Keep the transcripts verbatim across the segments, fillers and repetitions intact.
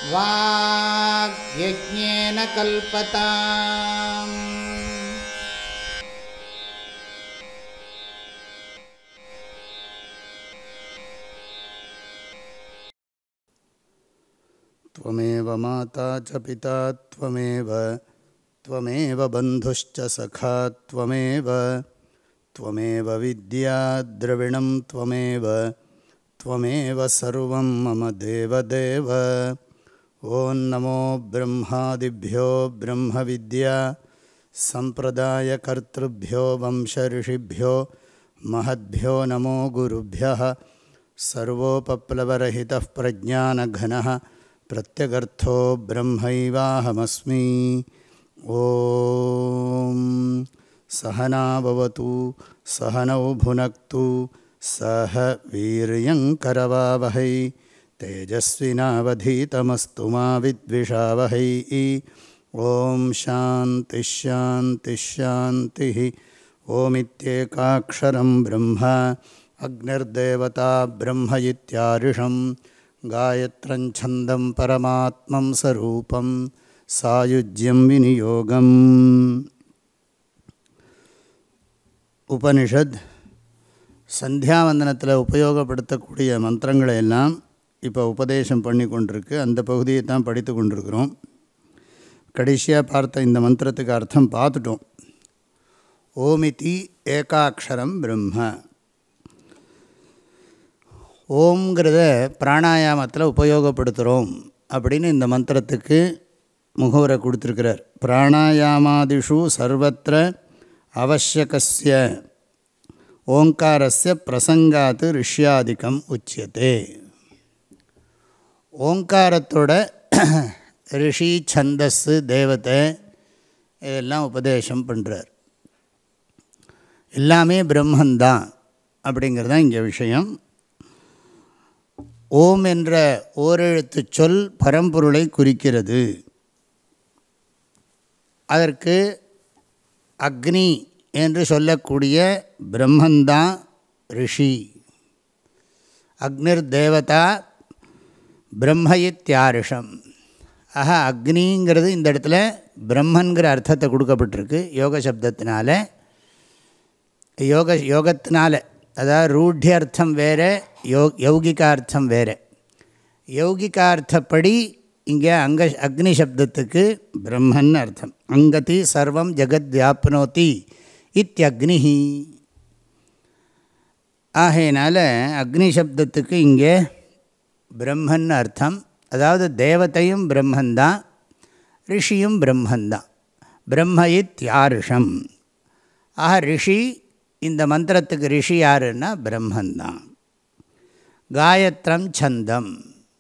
வாக்யஜ்ஞேன கல்பதாம். த்வமேவ மாதா ச பிதா த்வமேவ த்வமேவ பந்துஷ்ச சகா த்வமேவ த்வமேவ வித்யா த்ரவிணம் த்வமேவ த்வமேவ சர்வம் மம தேவதேவ. ஓம் நமோ பிரம்மாதிப்யோ பிரம்ம வித்யா சம்பிரதாய கர்த்ருப்யோ வம்ச ரிஷிப்யோ மஹத்யோ நமோ குருப்யः. சர்வோபப்ளவரஹிதः பிரஜ்ஞானகணः பிரத்யகர்த்தோ பிரம்மைவாஹமஸ்மி. ஓம் சஹனா பவது சஹனௌ புனக்து சஹ வீர்யங்கரவாவஹை தேஜஸ்வினாவதீதமஸ்து மா வித்விஷாவஹை. ஓம் சாந்தி ஷாந்தி ஷாந்தி. ஓமித்யேகாக்ஷரம் பிரம்ம அக்னிர்தேவதா பிரம்ம இத்யாரிஷம் காயத்ரஞ்சந்தம் பரமாத்மம் சரூபம் சாயுஜ்யம் விநியோகம். உபனிஷத் சந்தியாவந்தனத்தில் உபயோகப்படுத்தக்கூடிய மந்திரங்களை எல்லாம் இப்போ உபதேசம் பண்ணி கொண்டிருக்கு. அந்த பகுதியை தான் படித்து கொண்டிருக்கிறோம். கடைசியாக பார்த்த இந்த மந்திரத்துக்கு அர்த்தம் பார்த்துட்டோம். ஓமிதி ஏகாக்ஷரம் பிரம்ம. ஓம்ங்கிறத பிராணாயாமத்தில் உபயோகப்படுத்துகிறோம் அப்படின்னு இந்த மந்திரத்துக்கு முகவரை கொடுத்துருக்கிறார். பிராணாயாமாதிஷு சர்வத்திர அவசியகஸ்ய ஓங்காரஸ்ய பிரசங்காத்து ரிஷ்யாதிக்கம் உச்சியதே. ஓங்காரத்தோட ரிஷி சந்தஸ்ஸு தேவதை இதெல்லாம் உபதேசம் பண்ணுறார். எல்லாமே பிரம்மந்தான் அப்படிங்கிறது தான் இங்கே விஷயம். ஓம் என்ற ஓரெழுத்து சொல் பரம்பொருளை குறிக்கிறது. அதற்கு அக்னி என்று சொல்லக்கூடிய பிரம்மந்தான் ரிஷி. அக்னிர் தேவதா பிரம்மயித்யாரிஷம். ஆக அக்னிங்கிறது இந்த இடத்துல பிரம்மன்கிற அர்த்தத்தை கொடுக்கப்பட்டிருக்கு யோக சப்தத்தினால. யோக யோகத்தினால அதாவது ரூಢ்யர்த்தம் வேறு, யோ யௌகிகார்த்தம் வேறு. யௌகிகார்த்தப்படி இங்கே அங்க அக்னி சப்தத்துக்கு பிரம்மன் அர்த்தம். அங்கதி சர்வம் ஜெகத் வியாப்னோதி இத்யக்னி. ஆகையினால அக்னி சப்தத்துக்கு இங்கே பிரம்மன் அர்த்தம். அதாவது தேவதையும் பிரம்மந்தான், ரிஷியும் பிரம்மந்தான். பிரம்ம இத்யாரிஷம். ஆக ரிஷி, இந்த மந்திரத்துக்கு ரிஷி யாருன்னா பிரம்மந்தான். காயத்ரம் சந்தம்.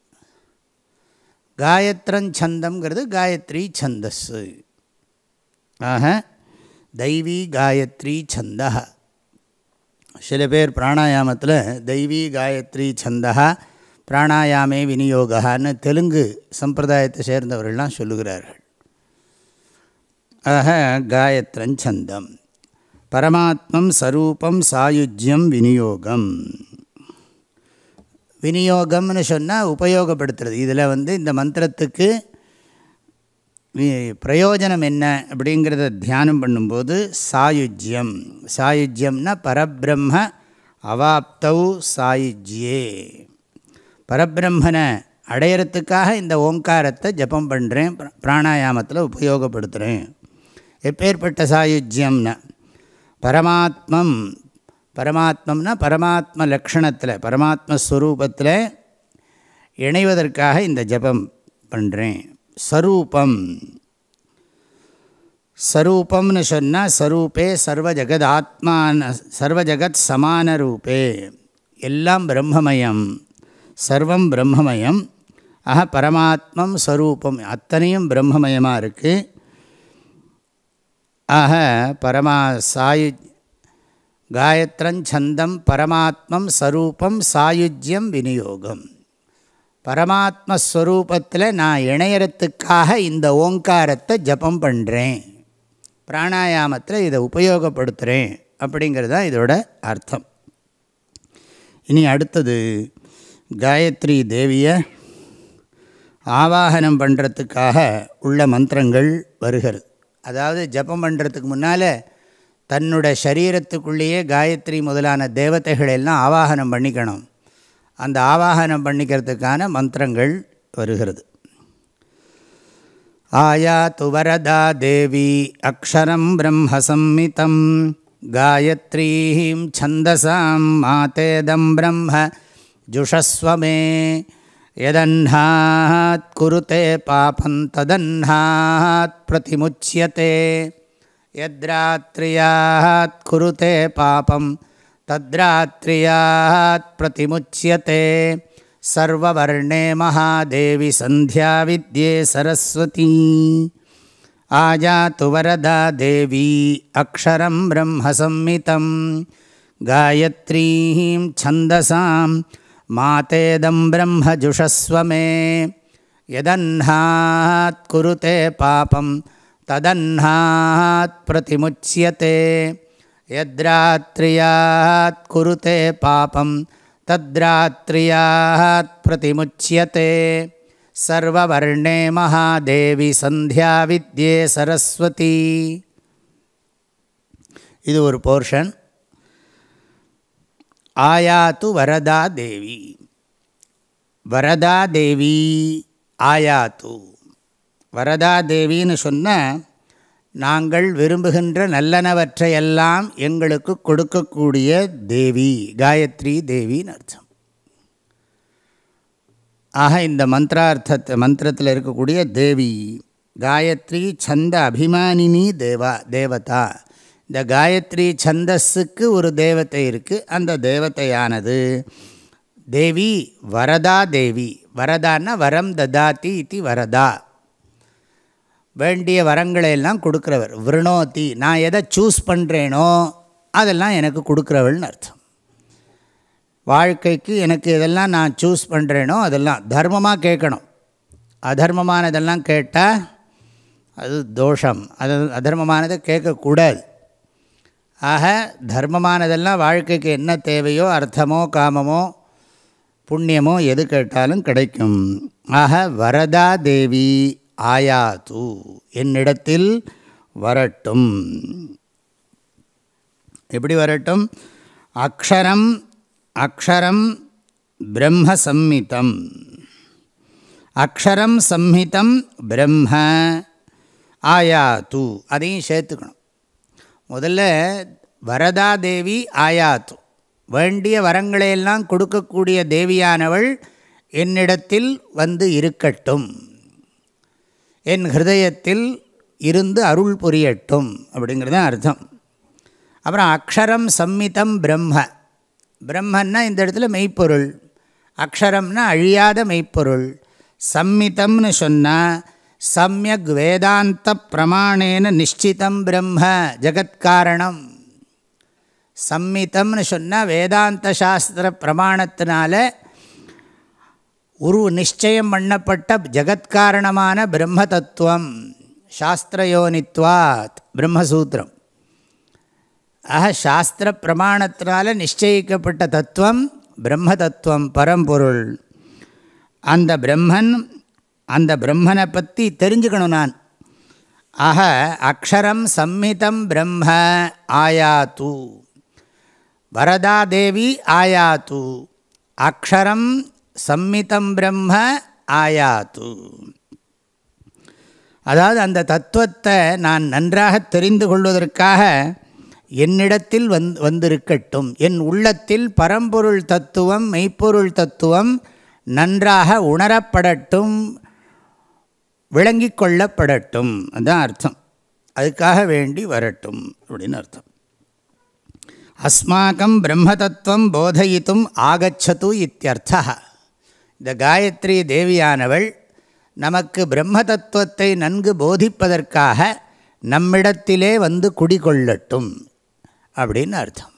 காயத்ரஞ்சந்தம்ங்கிறது காயத்ரி சந்தஸ்ஸு. ஆக தெய்வீ காயத்ரி சந்தா. சில பேர் பிராணாயாமத்தில் தெய்வீ காயத்ரி சந்தா பிராணாயாமே விநியோகான்னு தெலுங்கு சம்பிரதாயத்தை சேர்ந்தவர்கள்லாம் சொல்லுகிறார்கள். ஆக காயத்ரஞ்சந்தம் பரமாத்மம் சரூபம் சாயுஜ்யம் விநியோகம். விநியோகம்னு சொன்னால் உபயோகப்படுத்துறது. இதில் வந்து இந்த மந்திரத்துக்கு பிரயோஜனம் என்ன அப்படிங்கிறத தியானம் பண்ணும்போது சாயுஜ்யம். சாயுஜ்யம்னா பரபிரம்ம அவாப்தௌ சாயுஜ்யே. பரபிரம்மனை அடையிறதுக்காக இந்த ஓங்காரத்தை ஜபம் பண்ணுறேன், பிராணாயாமத்தில் உபயோகப்படுத்துகிறேன். எப்பேற்பட்ட சாயுஜ்யம்னா பரமாத்மம். பரமாத்மம்னா பரமாத்ம லக்ஷணத்தில் பரமாத்மஸ்வரூபத்தில் இணைவதற்காக இந்த ஜபம் பண்ணுறேன். சரூபம். சரூபம்னு சொன்னால் சரூபே சர்வ ஜெகத் ஆத்மான சர்வ ஜெகத் சமான ரூபே. எல்லாம் பிரம்மமயம், சர்வம் பிரம்மமயம். ஆக பரமாத்மம் ஸ்வரூபம் அத்தனையும் பிரம்மமயமாக இருக்குது. ஆக பரமா சாயு காயத்ரஞ்சந்தம் பரமாத்மம் ஸ்வரூபம் சாயுஜ்யம் விநியோகம். பரமாத்மஸ்வரூபத்தில் நான் இணையறத்துக்காக இந்த ஓங்காரத்தை ஜபம் பண்ணுறேன், பிராணாயாமத்தில் இதை உபயோகப்படுத்துகிறேன் அப்படிங்கிறது தான் இதோட அர்த்தம். இனி அடுத்தது காயத்ரி தேவியை ஆவாகனம் பண்ணுறதுக்காக உள்ள மந்திரங்கள் வருகிறது. அதாவது ஜபம் பண்ணுறதுக்கு முன்னால் தன்னோட சரீரத்துக்குள்ளேயே காயத்ரி முதலான தேவதைகள் எல்லாம் ஆவாகனம் பண்ணிக்கணும். அந்த ஆவாகனம் பண்ணிக்கிறதுக்கான மந்திரங்கள் வருகிறது. ஆயாத்து வரதா தேவி அக்ஷரம் பிரம்ம சம்மிதம் காயத்ரீம் சந்தசாம் மாதேதம் பிரம்ம ஜுஷஸ்வமே யதன்ஹாத் குருதே பாபம் ததன்ஹாத் பிரதிமுச்யதே யத்ராத்ரியாத் குருதே பாபம் தத்ராத்ரியாத் பிரதிமுச்யதே சர்வவர்ணே மகாதேவி சந்தியா வித்யே சரஸ்வதி ஆயாத்து வரதா தேவி அக்ஷரம் பிரம்ம சம்மிதம் காயத்ரீம் சந்தசாம் மாதேதம் பிரம்ம ஜுஷஸ்வமே யதன்ஹாத் குருதே பாபம் ததன்ஹாத் பிரதிமுச்யதே யத்ராத்ரியாத் குருதே பாபம் தத்ராத்ரியாத் பிரதிமுச்யதே சர்வவர்ணே மகாதேவி சந்தியா வித்யே சரஸ்வதி. இது ஒரு போர்ஷன். ஆயாத்து வரதா தேவி. வரதா தேவி ஆயாத்து. வரதா தேவின்னு சொன்னால் நாங்கள் விரும்புகின்ற நல்லனவற்றையெல்லாம் எங்களுக்கு கொடுக்கக்கூடிய தேவி, காயத்ரி தேவின்னு அர்த்தம். ஆக இந்த மந்திரார்த்தத்தை மந்திரத்தில் இருக்கக்கூடிய தேவி காயத்ரி சந்த அபிமானினி தேவா தேவதா. இந்த காயத்ரி சந்தஸுக்கு ஒரு தேவதை இருக்குது. அந்த தேவதையானது தேவி வரதா தேவி. வரதான்னா வரம் ததாதி இது வரதா, வேண்டிய வரங்களை எல்லாம் கொடுக்குறவர். விருணோதி, நான் எதை சூஸ் பண்ணுறேனோ அதெல்லாம் எனக்கு கொடுக்குறவள்னு அர்த்தம். வாழ்க்கைக்கு எனக்கு எதெல்லாம் நான் சூஸ் பண்ணுறேனோ அதெல்லாம் தர்மமாக கேட்கணும். அதர்மமானதெல்லாம் கேட்டால் அது தோஷம். அது அதர்மமானதை கேட்கக்கூடாது. ஆக தர்மமானதெல்லாம் வாழ்க்கைக்கு என்ன தேவையோ, அர்த்தமோ காமமோ புண்ணியமோ எது கேட்டாலும் கிடைக்கும். ஆக வரதா தேவி ஆயாத்து, என்னிடத்தில் வரட்டும். எப்படி வரட்டும்? அக்ஷரம் அக்ஷரம் பிரம்ம சம்மிதம். அக்ஷரம் சம்ஹிதம் பிரம்ம ஆயாத்து, அதையும் சேர்த்துக்கணும். முதல்ல வரதா தேவி ஆயாத்து, வேண்டிய வரங்களையெல்லாம் கொடுக்கக்கூடிய தேவியானவள் என்னிடத்தில் வந்து இருக்கட்டும், என் ஹிருதயத்தில் இருந்து அருள் புரியட்டும் அப்படிங்கிறது தான் அர்த்தம். அப்புறம் அக்ஷரம் சம்மிதம் பிரம்ம. பிரம்மன்னா இந்த இடத்துல மெய்ப்பொருள், அக்ஷரம்னா அழியாத மெய்ப்பொருள். சம்மிதம்னு சொன்னால் சம்யக் வேதாந்த பிரமாணேன நிச்சிதம் பிரம்ம ஜகத்காரணம். சம்மிதம்னு சொன்னால் வேதாந்த சாஸ்திர பிரமாணத்தினால உரு நிச்சயம் பண்ணப்பட்ட ஜகத்காரணமான பிரம்ம தத்துவம். சாஸ்திரயோனித்வாத் பிரம்மசூத்திரம். ஆக சாஸ்திர பிரமாணத்தினால நிச்சயிக்கப்பட்ட தத்துவம் பிரம்ம தத்துவம், பரம்பொருள். அந்த பிரம்மன், அந்த பிரம்மனை பற்றி தெரிஞ்சுக்கணும் நான். ஆக அக்ஷரம் சம்மிதம் பிரம்ம ஆயாத்து, வரதாதேவி ஆயாத்து, அக்ஷரம் சம்மிதம் பிரம்ம ஆயாத்து. அதாவது அந்த தத்துவத்தை நான் நன்றாக தெரிந்து கொள்வதற்காக என்னிடத்தில் வந் வந்திருக்கட்டும். என் உள்ளத்தில் பரம்பொருள் தத்துவம், மெய்ப்பொருள் தத்துவம் நன்றாக உணரப்படட்டும், விளங்கி கொள்ளப்படட்டும். அதுதான் அர்த்தம். அதுக்காக வேண்டி வரட்டும் அப்படின்னு அர்த்தம். அஸ்மாக்கம் பிரம்மதத்துவம் போதயித்தும் ஆகச்சது இத்தியர்த்தா. இந்த காயத்ரி தேவியானவள் நமக்கு பிரம்ம தத்துவத்தை நன்கு போதிப்பதற்காக நம்மிடத்திலே வந்து குடிகொள்ளட்டும் அப்படின்னு அர்த்தம்.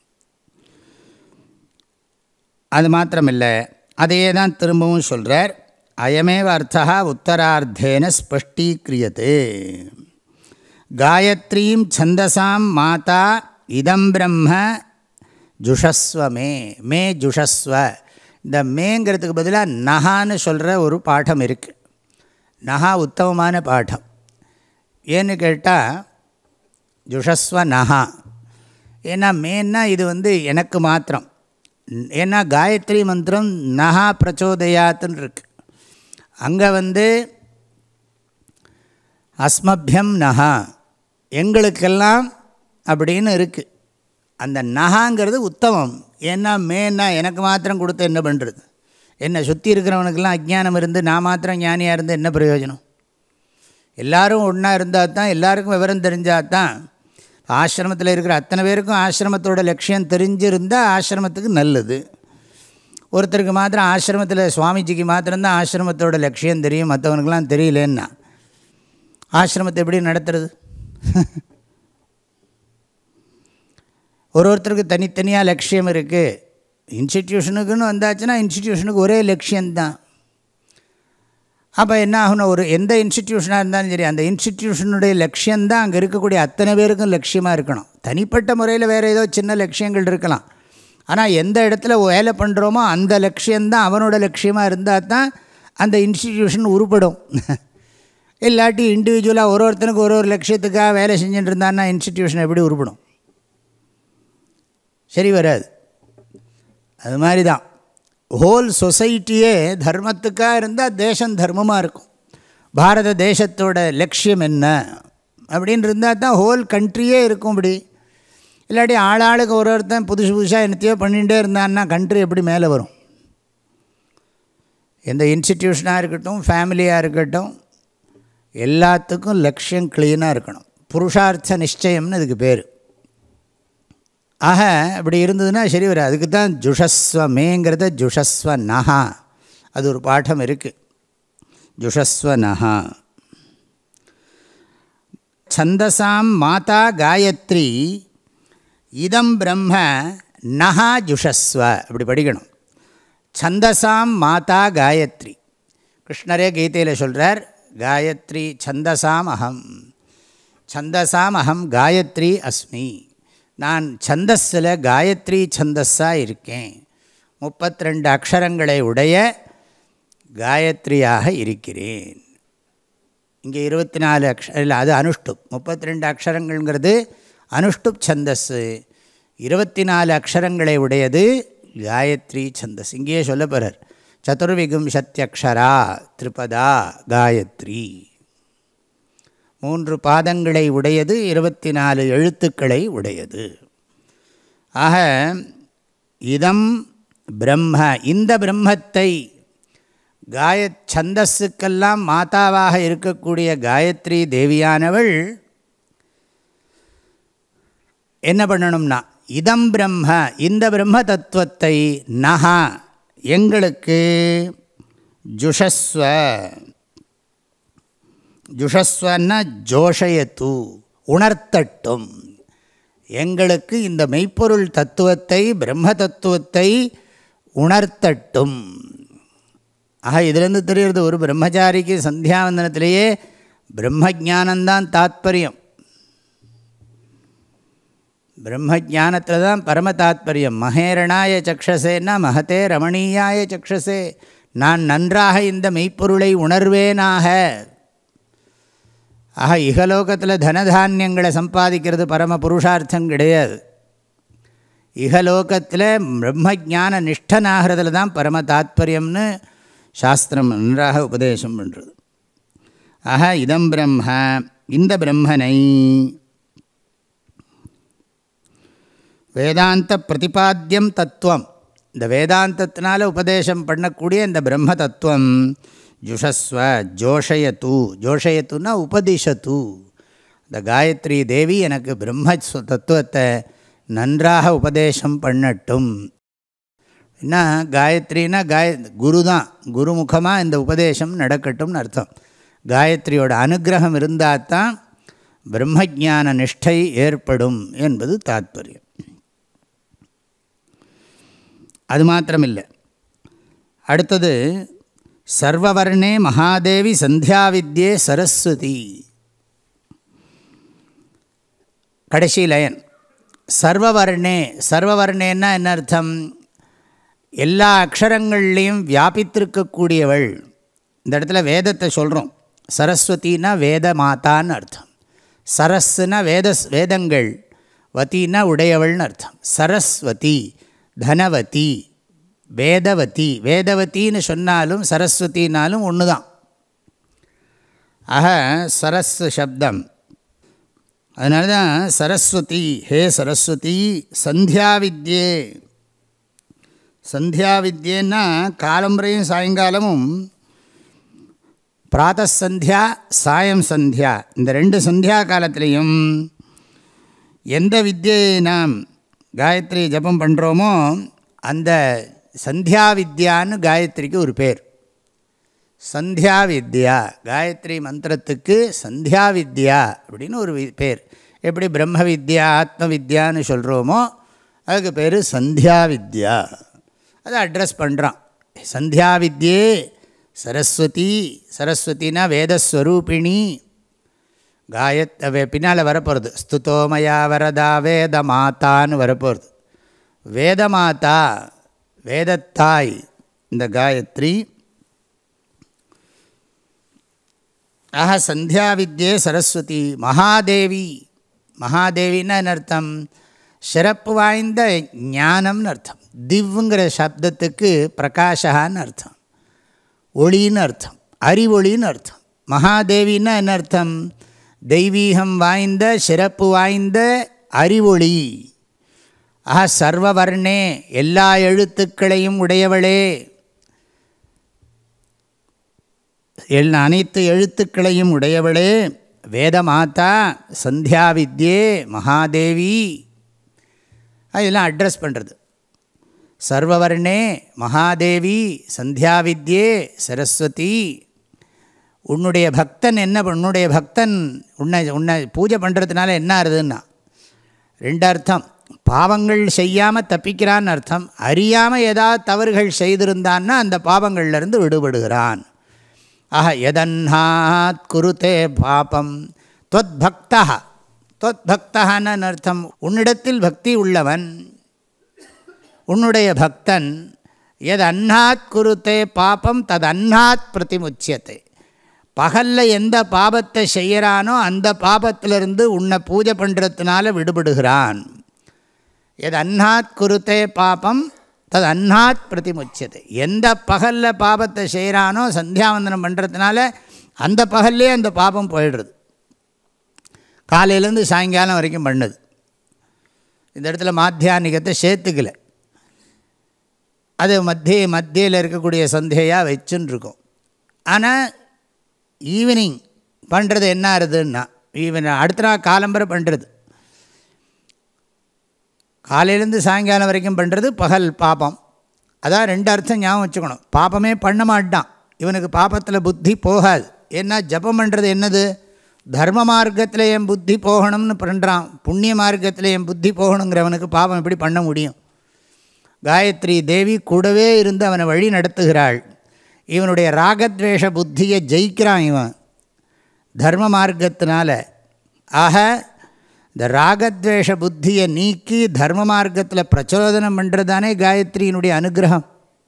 அது மாத்திரமில்லை, அதையே தான் திரும்பவும் சொல்கிறார். அயமேவ அர்த்தா உத்தரார்த்தேன ஸ்பஷ்டீக்ரியதே. காயத்ரீம் சந்தசாம் மாதா இதம் பிரம்ம ஜுஷஸ்வ மே மே ஜுஷஸ்வ. இந்த மேங்கிறதுக்கு பதிலாக நகான்னு சொல்கிற ஒரு பாடம் இருக்குது. நகா உத்தமமான பாடம். ஏன்னு கேட்டால் ஜுஷஸ்வ நகா. ஏன்னா மேன்னா இது வந்து எனக்கு மாத்திரம். ஏன்னா காயத்ரி மந்திரம் நகா பிரச்சோதயாத்துன்னு இருக்குது. அங்கே வந்து அஸ்மபியம் நகா, எங்களுக்கெல்லாம் அப்படின்னு இருக்குது. அந்த நகாங்கிறது உத்தமம். ஏன்னா மேன்னா எனக்கு மாத்திரம் கொடுத்து என்ன பண்ணுறது? என்னை சுற்றி இருக்கிறவனுக்கெல்லாம் அஜ்ஞானம் இருந்து நான் மாத்திரம் ஞானியாக இருந்து என்ன பிரயோஜனம்? எல்லோரும் ஒன்றா இருந்தால் தான், எல்லாருக்கும் விவரம் தெரிஞ்சால் தான். ஆசிரமத்தில் இருக்கிற அத்தனை பேருக்கும் ஆசிரமத்தோட லட்சியம் தெரிஞ்சிருந்தால் ஆசிரமத்துக்கு நல்லது. ஒருத்தருக்கு மாத்திரம் ஆசிரமத்தில் சுவாமிஜிக்கு மாத்திரம்தான் ஆசிரமத்தோட லட்சியம் தெரியும், மற்றவனுக்கெல்லாம் தெரியலன்னா ஆசிரமத்தை எப்படி நடத்துறது? ஒரு ஒருத்தருக்கு தனித்தனியாக லட்சியம் இருக்குது. இன்ஸ்டிடியூஷனுக்குன்னு வந்தாச்சுன்னா இன்ஸ்டிடியூஷனுக்கு ஒரே லட்சியம்தான். அப்போ என்ன ஆகணும், ஒரு எந்த இன்ஸ்டிடியூஷனாக இருந்தாலும் சரி அந்த இன்ஸ்டிடியூஷனுடைய லட்சியம்தான் அங்கே இருக்கக்கூடிய அத்தனை பேருக்கும் லட்சியமாக இருக்கணும். தனிப்பட்ட முறையில் வேறு ஏதோ சின்ன லட்சியங்கள் இருக்கலாம். ஆனால் எந்த இடத்துல வேலை பண்ணுறோமோ அந்த லட்சியம்தான் அவனோட லட்சியமாக இருந்தால் தான் அந்த இன்ஸ்டிடியூஷன் உருப்படும். இல்லாட்டி இண்டிவிஜுவலாக ஒரு ஒருத்தனுக்கு ஒரு ஒரு லட்சியத்துக்காக வேலை செஞ்சுட்டு இருந்தான்னா இன்ஸ்டிடியூஷன் எப்படி உருப்படும்? சரி வராது. அது மாதிரி தான் ஹோல் சொசைட்டியே தர்மத்துக்காக இருந்தால் தேசம் தர்மமாக இருக்கும். பாரத தேசத்தோட லட்சியம் என்ன அப்படின்னு இருந்தால் தான் ஹோல் கண்ட்ரியே இருக்கும். இப்படி இல்லாட்டி ஆளாளுக்கு ஒரு ஒருத்தன் புதுசு புதுசாக என்னத்தையோ பண்ணிகிட்டே இருந்தான்னா கண்ட்ரி எப்படி மேலே வரும்? எந்த இன்ஸ்டிடியூஷனாக இருக்கட்டும், ஃபேமிலியாக இருக்கட்டும், எல்லாத்துக்கும் லட்சியம் க்ளீனாக இருக்கணும். புருஷார்த்த நிச்சயம்னு இதுக்கு பேர். ஆக இப்படி இருந்ததுன்னா சரி வர. அதுக்கு தான் ஜுஷஸ்வ மேங்கிறத ஜுஷஸ்வ நகா, அது ஒரு பாடம் இருக்குது. ஜுஷஸ்வ நகா. சந்தசாம் மாதா காயத்ரி இதம் பிரம்ம நகா ஜுஷஸ்வ, அப்படி படிக்கணும். சந்தசாம் மாதா காயத்ரி. கிருஷ்ணரே கீதையில் சொல்கிறார், காயத்ரி சந்தசாம் அகம், சந்தசாம் அகம் காயத்ரி அஸ்மி. நான் சந்தஸில் காயத்ரி சந்தஸாக இருக்கேன். முப்பத்தி ரெண்டு அக்ஷரங்களை உடைய காயத்ரியாக இருக்கிறேன். இங்கே இருபத்தி நாலு அக்ஷ இல்லை அது அனுஷ்டுப். முப்பத்தி ரெண்டு அக்ஷரங்கள்ங்கிறது அனுஷ்டுப் சந்தஸ்ஸு. இருபத்தி நாலு அக்ஷரங்களை உடையது காயத்ரி சந்தஸ். இங்கேயே சொல்ல போகிறார், சதுர்விகும்சத்யக்ஷரா திரிபதா காயத்ரி. மூன்று பாதங்களை உடையது, இருபத்தி நாலு எழுத்துக்களை உடையது. ஆக இதம் பிரம்ம, இந்த பிரம்மத்தை காய சந்தஸுக்கெல்லாம் மாதாவாக இருக்கக்கூடிய காயத்ரி தேவியானவள் என்ன பண்ணணும்னா, இதம் பிரம்ம, இந்த பிரம்ம தத்துவத்தை நகா எங்களுக்கு ஜுஷஸ்வ, ஜுஷஸ்வன்னா ஜோஷயத்து, உணர்த்தட்டும். எங்களுக்கு இந்த மெய்ப்பொருள் தத்துவத்தை, பிரம்ம தத்துவத்தை உணர்த்தட்டும். ஆக இதிலேருந்து தெரிகிறது, ஒரு பிரம்மச்சாரிக்கு சந்தியாவந்தனத்திலேயே பிரம்ம ஜானந்தான் தாத்பரியம். பிரம்ம ஜானத்தில் தான் பரம தாத்பரியம். மகேரணாய சக்ஷசேன்னா மகதே ரமணீயாய சக்ஷசே, நான் நன்றாக இந்த மெய்ப்பொருளை உணர்வேனாக. ஆக இகலோகத்தில் தனதானியங்களை சம்பாதிக்கிறது பரம புருஷார்த்தம் கிடையாது. இகலோகத்தில் பிரம்ம ஜான நிஷ்டனாகிறதுல தான் பரம தாத்பரியம்னு சாஸ்திரம் நன்றாக உபதேசம் பண்ணுறது. ஆக இதம் பிரம்ம, இந்த பிரம்மனை வேதாந்த பிரதிபாத்தியம் தத்துவம், இந்த வேதாந்தத்தினால் உபதேசம் பண்ணக்கூடிய இந்த பிரம்ம தத்துவம் ஜுஷஸ்வ ஜோஷயத்து, ஜோஷயத்துன்னா உபதிஷத்து. இந்த காயத்ரி தேவி எனக்கு பிரம்ம தத்துவத்தை நன்றாக உபதேசம் பண்ணட்டும். என்ன காயத்ரினா காய குரு தான், குருமுகமாக இந்த உபதேசம் நடக்கட்டும்னு அர்த்தம். காயத்ரியோட அனுகிரகம் இருந்தால் தான் பிரம்மஜான நிஷ்டை ஏற்படும் என்பது தாத்பரியம். அது மாத்திரமில்லை, அடுத்தது சர்வவர்ணே மகாதேவி சந்தியாவித்யே சரஸ்வதி. கடைசி லயன் சர்வவர்ணே. சர்வவர்ணேன்னா என்ன அர்த்தம்? எல்லா அக்ஷரங்கள்லேயும் வியாபித்திருக்கக்கூடியவள். இந்த இடத்துல வேதத்தை சொல்கிறோம். சரஸ்வதினா வேத மாதான்னு அர்த்தம். சரஸ்னா வேத வேதங்கள், வத்தின்னா உடையவள்னு அர்த்தம். சரஸ்வதி, தனவதி, வேதவதி. வேதவத்தின்னு சொன்னாலும் சரஸ்வதினாலும் ஒன்று தான். ஆக சரஸ் சப்தம். அதனால தான் சரஸ்வதி, ஹே சரஸ்வதி சந்தியா வித்யே. சந்தியா வித்யேன்னா காலம்பரையும் சாயங்காலமும், பிராத்தசந்தியா சாயம் சந்தியா, இந்த ரெண்டு சந்தியா காலத்திலையும் எந்த வித்யை நாம் காயத்ரி ஜபம் பண்ணுறோமோ அந்த சந்தியா வித்யான்னு காயத்ரிக்கு ஒரு பேர். சந்தியா வித்யா, காயத்ரி மந்திரத்துக்கு சந்தியா வித்யா அப்படின்னு ஒரு பேர். எப்படி பிரம்ம வித்யா ஆத்ம வித்யான்னு சொல்கிறோமோ அதுக்கு பேர் சந்தியா வித்யா. அதை அட்ரஸ் பண்ணுறான். சந்தியா வித்யே சரஸ்வதி. சரஸ்வதினா வேதஸ்வரூபிணி. காயத் பின்னால் வரப்போகிறது. ஸ்துதோமயா வரதா வேத மாதான்னு வரப்போகிறது. வேதமாதா, வேதத்தாய் இந்த காயத்ரி. ஆஹ சந்தியா வித்யே சரஸ்வதி. மகாதேவி. மகாதேவின்னு அர்த்தம் சிறப்பு வாய்ந்த ஞானம்னு அர்த்தம். திவ்ங்கிற சப்தத்துக்கு பிரகாஷான்னு அர்த்தம், ஒளின்னு அர்த்தம், அறிவொளின்னு அர்த்தம். மகாதேவின்னா என்ன அர்த்தம்? தெய்வீகம் வாய்ந்த சிறப்பு வாய்ந்த அறிவொளி. ஆஹா சர்வவர்ணே, எல்லா எழுத்துக்களையும் உடையவளே, எல்லா அனைத்து எழுத்துக்களையும் உடையவளே, வேதமாதா, சந்தியா வித்யே, மகாதேவி. அதெல்லாம் அட்ரஸ் பண்ணுறது. சர்வவர்ணே மகாதேவி சந்தியா வித்யே சரஸ்வதி. உன்னுடைய பக்தன் என்ன, உன்னுடைய பக்தன் உன்னை உன்னை பூஜை பண்ணுறதுனால என்ன ஆகுதுன்னா ரெண்டு அர்த்தம். பாவங்கள் செய்யாமல் தப்பிக்கிறான்னு அர்த்தம். அறியாமல் ஏதாவது தவறுகள் செய்திருந்தான்னா அந்த பாவங்கள்லேருந்து விடுபடுகிறான். ஆஹ எதன்னாத் குருதே பாபம் தொத் பக்தா. தொத் பக்தான்னு அர்த்தம் உன்னிடத்தில் பக்தி உள்ளவன், உன்னுடைய பக்தன். எது அன்னாத் குருத்தே பாபம் தது அன்னாத் பிரதிமுச்சியத்தை. பகலில் எந்த பாபத்தை செய்கிறானோ அந்த பாபத்திலிருந்து உன்னை பூஜை பண்ணுறதுனால விடுபடுகிறான். எது அன்னாத் குருத்தே பாபம் தது அன்னாத் பிரதிமுச்சியத்தை. எந்த பகலில் பாபத்தை செய்கிறானோ சந்தியாவந்தனம் பண்ணுறதுனால அந்த பகல்லே அந்த பாபம் போயிடுறது. காலையிலேருந்து சாயங்காலம் வரைக்கும் பண்ணுது. இந்த இடத்துல மாத்தியானிகத்தை சேர்த்துக்கல, அது மத்திய மத்தியில் இருக்கக்கூடிய சந்தையாக வச்சுன்னு இருக்கும். ஆனால் ஈவினிங் பண்ணுறது என்ன ஆகுதுன்னா, ஈவினிங் அடுத்த நாள் காலம்பரை பண்ணுறது, காலையிலேருந்து சாயங்காலம் வரைக்கும் பண்ணுறது பகல் பாபம். அதான் ரெண்டு அர்த்தம் ஞாபகம் வச்சுக்கணும். பாபமே பண்ண மாட்டான், இவனுக்கு பாபத்தில் புத்தி போகாது. ஏன்னா ஜபம் பண்ணுறது என்னது, தர்ம மார்க்கத்தில் என் புத்தி போகணும்னு பண்ணுறான். புண்ணிய மார்க்கத்தில் என் புத்தி போகணுங்கிறவனுக்கு பாபம் எப்படி பண்ண முடியும்? காயத்ரி தேவி கூடவே இருந்து அவனை வழி நடத்துகிறாள். இவனுடைய ராகத்வேஷ புத்தியை ஜெயிக்கிறான் இவன் தர்ம மார்க்கத்தினால. ஆக இந்த ராகத்வேஷ புத்தியை நீக்கி தர்ம மார்க்கத்தில் பிரச்சோதனம் பண்ணுறது தானே காயத்ரியினுடைய அனுகிரகம்.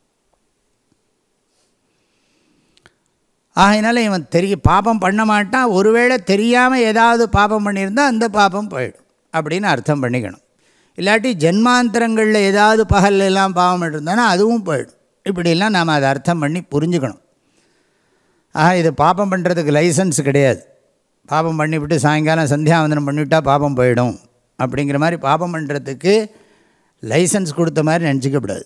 ஆகையினால இவன் தெரிய பாபம் பண்ண மாட்டான். ஒருவேளை தெரியாமல் ஏதாவது பாபம் பண்ணியிருந்தால் அந்த பாபம் போயிடும் அப்படின்னு அர்த்தம் பண்ணிக்கணும். இல்லாட்டி ஜென்மாந்தரங்களில் ஏதாவது பகல் எல்லாம் பாவம் இருந்தானா அதுவும் போயிடும். இப்படிலாம் நாம் அதை அர்த்தம் பண்ணி புரிஞ்சுக்கணும். ஆக இது பாபம் பண்ணுறதுக்கு லைசன்ஸ் கிடையாது. பாபம் பண்ணிவிட்டு சாயங்காலம் சந்தியாவந்தனம் பண்ணிவிட்டால் பாபம் போயிடும் அப்படிங்கிற மாதிரி பாபம் பண்ணுறதுக்கு லைசன்ஸ் கொடுத்த மாதிரி நினச்சிக்கப்படாது.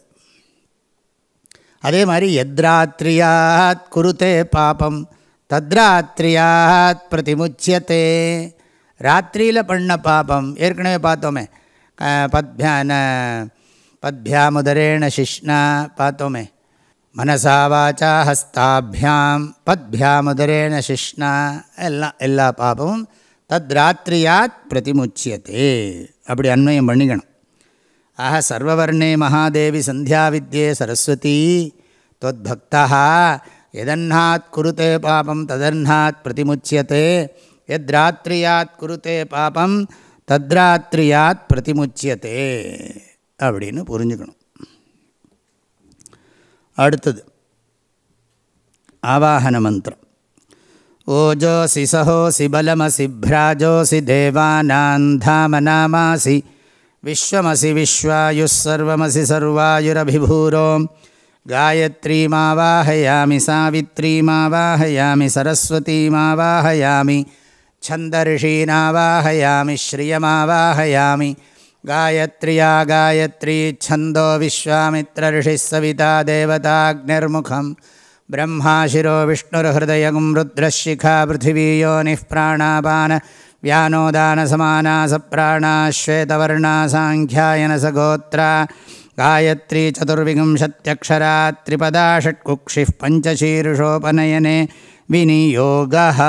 அதே மாதிரி எத்ராத்ரியாத் குருத்தே பாபம் தத்ராத்ரியாத் பிரதிமுச்சியத்தே. ராத்திரியில் பண்ண பாபம் ஏற்கனவே பார்த்தோமே. பத்பியான பத்பியாமுதரேண சிஷ்ணா பார்த்தோமே. மனசா வாச்சா ஹஸ்தாபியாம் பத்பியாமுதரேண சிஷ்ணா எல்லாம் எல்லா பாபமும் தத்ராத்ரியாத் பிரதிமுச்சியத்தே அப்படி அன்வயம் பண்ணிக்கணும். ஆஹ சர்வவர்ணே மகாதேவி சந்தியா வித்யே சரஸ்வதி त्वद्भक्तः यदन्नात् कुरुते पापं तदन्नात् प्रतिमुच्यते यद्रात्रियात् कुरुते पापं तद्रात्रियात् प्रतिमुच्यते அப்படின்னு புரிஞ்சுக்கணும். அடுத்தது ஆவாஹன மந்திரம். ஓஜோசி சஹோசி பலமசி பிராஜோசி தேவானாம் தாமநாமாசி விஸ்வமசி விஸ்வாயுஸ் சர்வமசி சர்வாயுரபிபூரோம் காயத்ரீமாவாஹயாமி சாவித்ரீமாவாஹயாமி சரஸ்வதீமாவாஹயாமி சந்தர்ஷீனாவாஹயாமி ஸ்ரியமாவாஹயாமி காயத்ரியா காயத்ரி சந்தோ விஸ்வாமித்ரர்ஷிः சவிதா தேவதாக்னிர்முகம் பிரம்மா சிரோ விஷ்ணுர்ஹிருதயம் ருத்ரஷிகா பிருத்திவி யோனிः பிராணாபான வியானோதான சமானா சப்ராணா ஸ்வேதவர்ணா சாங்கியாயன சகோத்ரா காயத்ரி சதுர்விகும்சத்யக்ஷரா த்ரிபதா ஷட்குக்ஷிः பஞ்சசீர்ஷோபநயனே விநியோகः.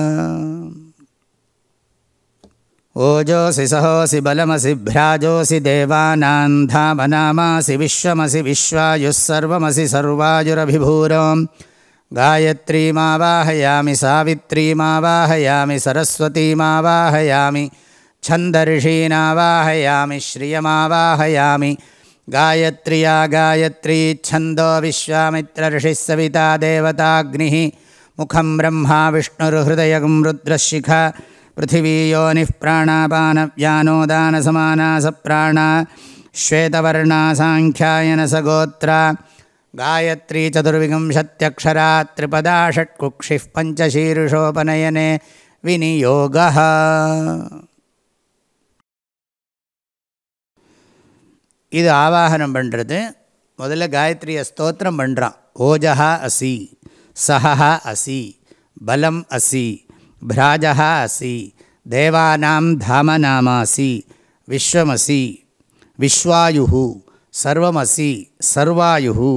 ஓஜோசி சஹோசி பலமசி பிராஜோசி தேவானாம் தாமநாமாசி விஸ்வமசி விஸ்வாயுஸ் சர்வமசி சர்வாயுரபிபூரோம் காயத்ரீமாவாஹயாமி சாவித்ரீமாவாஹயாமி சரஸ்வதீமாவாஹயாமி சந்தர்ஷீனாவாஹயாமி ஸ்ரியமாவாஹயாமி காயத்ரியா காயத்ரி சந்தோ விஸ்வாமித்ரர்ஷிः சவிதா தேவதாக்னிः முகம் பிரம்மா விஷ்ணுர்ஹிருதயம் ருத்ரஷிகா பிருத்திவி யோனிः பிராணாபான வியானோதான சமானா சப்ராணா ஸ்வேதவர்ணா சாங்கியாயன சகோத்ரா காயத்ரி சதுர்விகும்சத்யக்ஷரா த்ரிபதா ஷட்குக்ஷிः பஞ்சசீர்ஷோபநயனே விநியோகः. இது ஆவாகனம் பண்ணுறது. முதல்ல காயத்ரியை ஸ்தோத்திரம் பண்ணுறான். ஓஜஹா அசி, சஹா அசி, பலம் அசி, பிராஜஹ அசி, தேவானாம் தாமநாமாசி, விஸ்வமசி, விஸ்வாயுஹு, சர்வமசி, சர்வாயுஹு,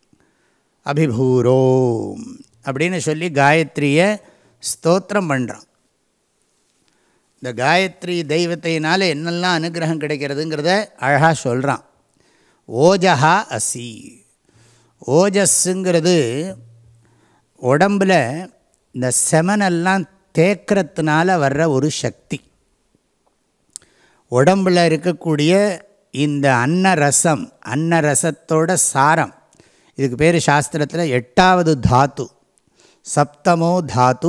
அபிபூரோம் அப்படின்னு சொல்லி காயத்ரியை ஸ்தோத்திரம் பண்ணுறான். இந்த காயத்ரி தெய்வத்தினால என்னெல்லாம் அனுகிரகம் கிடைக்கிறதுங்கிறத அழகாக சொல்கிறான். ஓஜஹா அசி, ஓஜஸ்ஸுங்கிறது உடம்பில் இந்த செமனெல்லாம் தேக்கிறதுனால வர்ற ஒரு சக்தி. உடம்பில் இருக்கக்கூடிய இந்த அன்னரசம், அன்னரசத்தோட சாரம், இதுக்கு பேர் சாஸ்திரத்தில் எட்டாவது தாத்து, சப்தமோ தாத்து.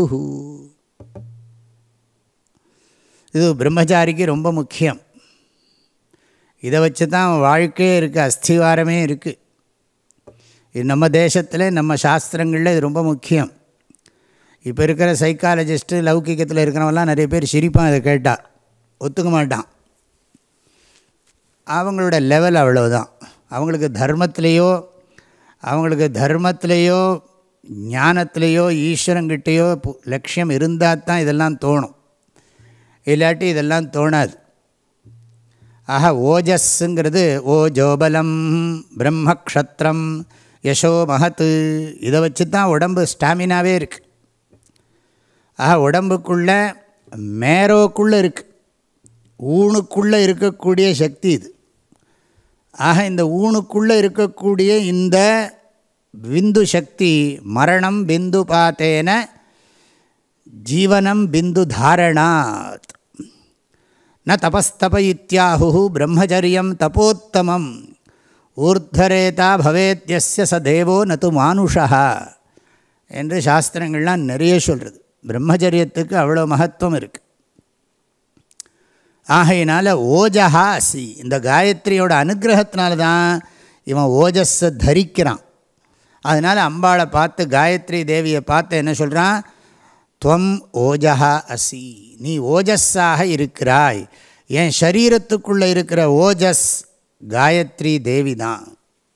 இது பிரம்மச்சாரிக்கு ரொம்ப முக்கியம். இதை வச்சு தான் வாழ்க்கையே இருக்குது, அஸ்திவாரமே இருக்குது. இது நம்ம தேசத்தில் நம்ம சாஸ்திரங்களில் இது ரொம்ப முக்கியம். இப்போ இருக்கிற சைக்காலஜிஸ்ட்டு லௌகிக்கத்தில் இருக்கிறவங்களாம் நிறைய பேர் சிரிப்பான் இதை கேட்டால், ஒத்துக்க மாட்டான். அவங்களோட லெவல் அவ்வளோதான். அவங்களுக்கு தர்மத்திலேயோ அவங்களுக்கு தர்மத்திலேயோ ஞானத்திலேயோ ஈஸ்வரங்கிட்டேயோ லட்சியம் இருந்தால் தான் இதெல்லாம் தோணும், இல்லாட்டி இதெல்லாம் தோணாது. ஆக ஓஜஸ்ஸுங்கிறது ஓஜோபலம் பிரம்மக்ஷத்ரம் யசோ மகத்து, இதை வச்சு தான் உடம்பு ஸ்டாமினாவே இருக்குது. ஆக உடம்புக்குள்ளே மேரோக்குள்ளே இருக்குது, ஊனுக்குள்ளே இருக்கக்கூடிய சக்தி இது. ஆக இந்த ஊனுக்குள்ளே இருக்கக்கூடிய இந்த பிந்து சக்தி மரணம் பிந்து பாத்தேன ஜீவனம் பிந்து தாரணாத் ந தபஸ்தப இத்யாஹு பிரம்மச்சரியம் தபோத்தமம் ஊர்தரேதா பவேத்யஸ்ய ச தேவோ நது மானுஷா என்று சாஸ்திரங்கள்லாம் நிறைய சொல்கிறது. பிரம்மச்சரியத்துக்கு அவ்வளோ மகத்துவம் இருக்குது. ஆகையினால ஓஜஹா அசி, இந்த காயத்ரியோட அனுகிரகத்தினால தான் இவன் ஓஜஸை தரிக்கிறான். அதனால் அம்பாளை பார்த்து, காயத்ரி தேவியை பார்த்து என்ன சொல்கிறான்? துவம் ஓஜஹா அசி, நீ ஓஜஸ்ஸாக இருக்கிறாய். என் சரீரத்துக்குள்ளே இருக்கிற ஓஜஸ் காயத்ரி தேவி தான்.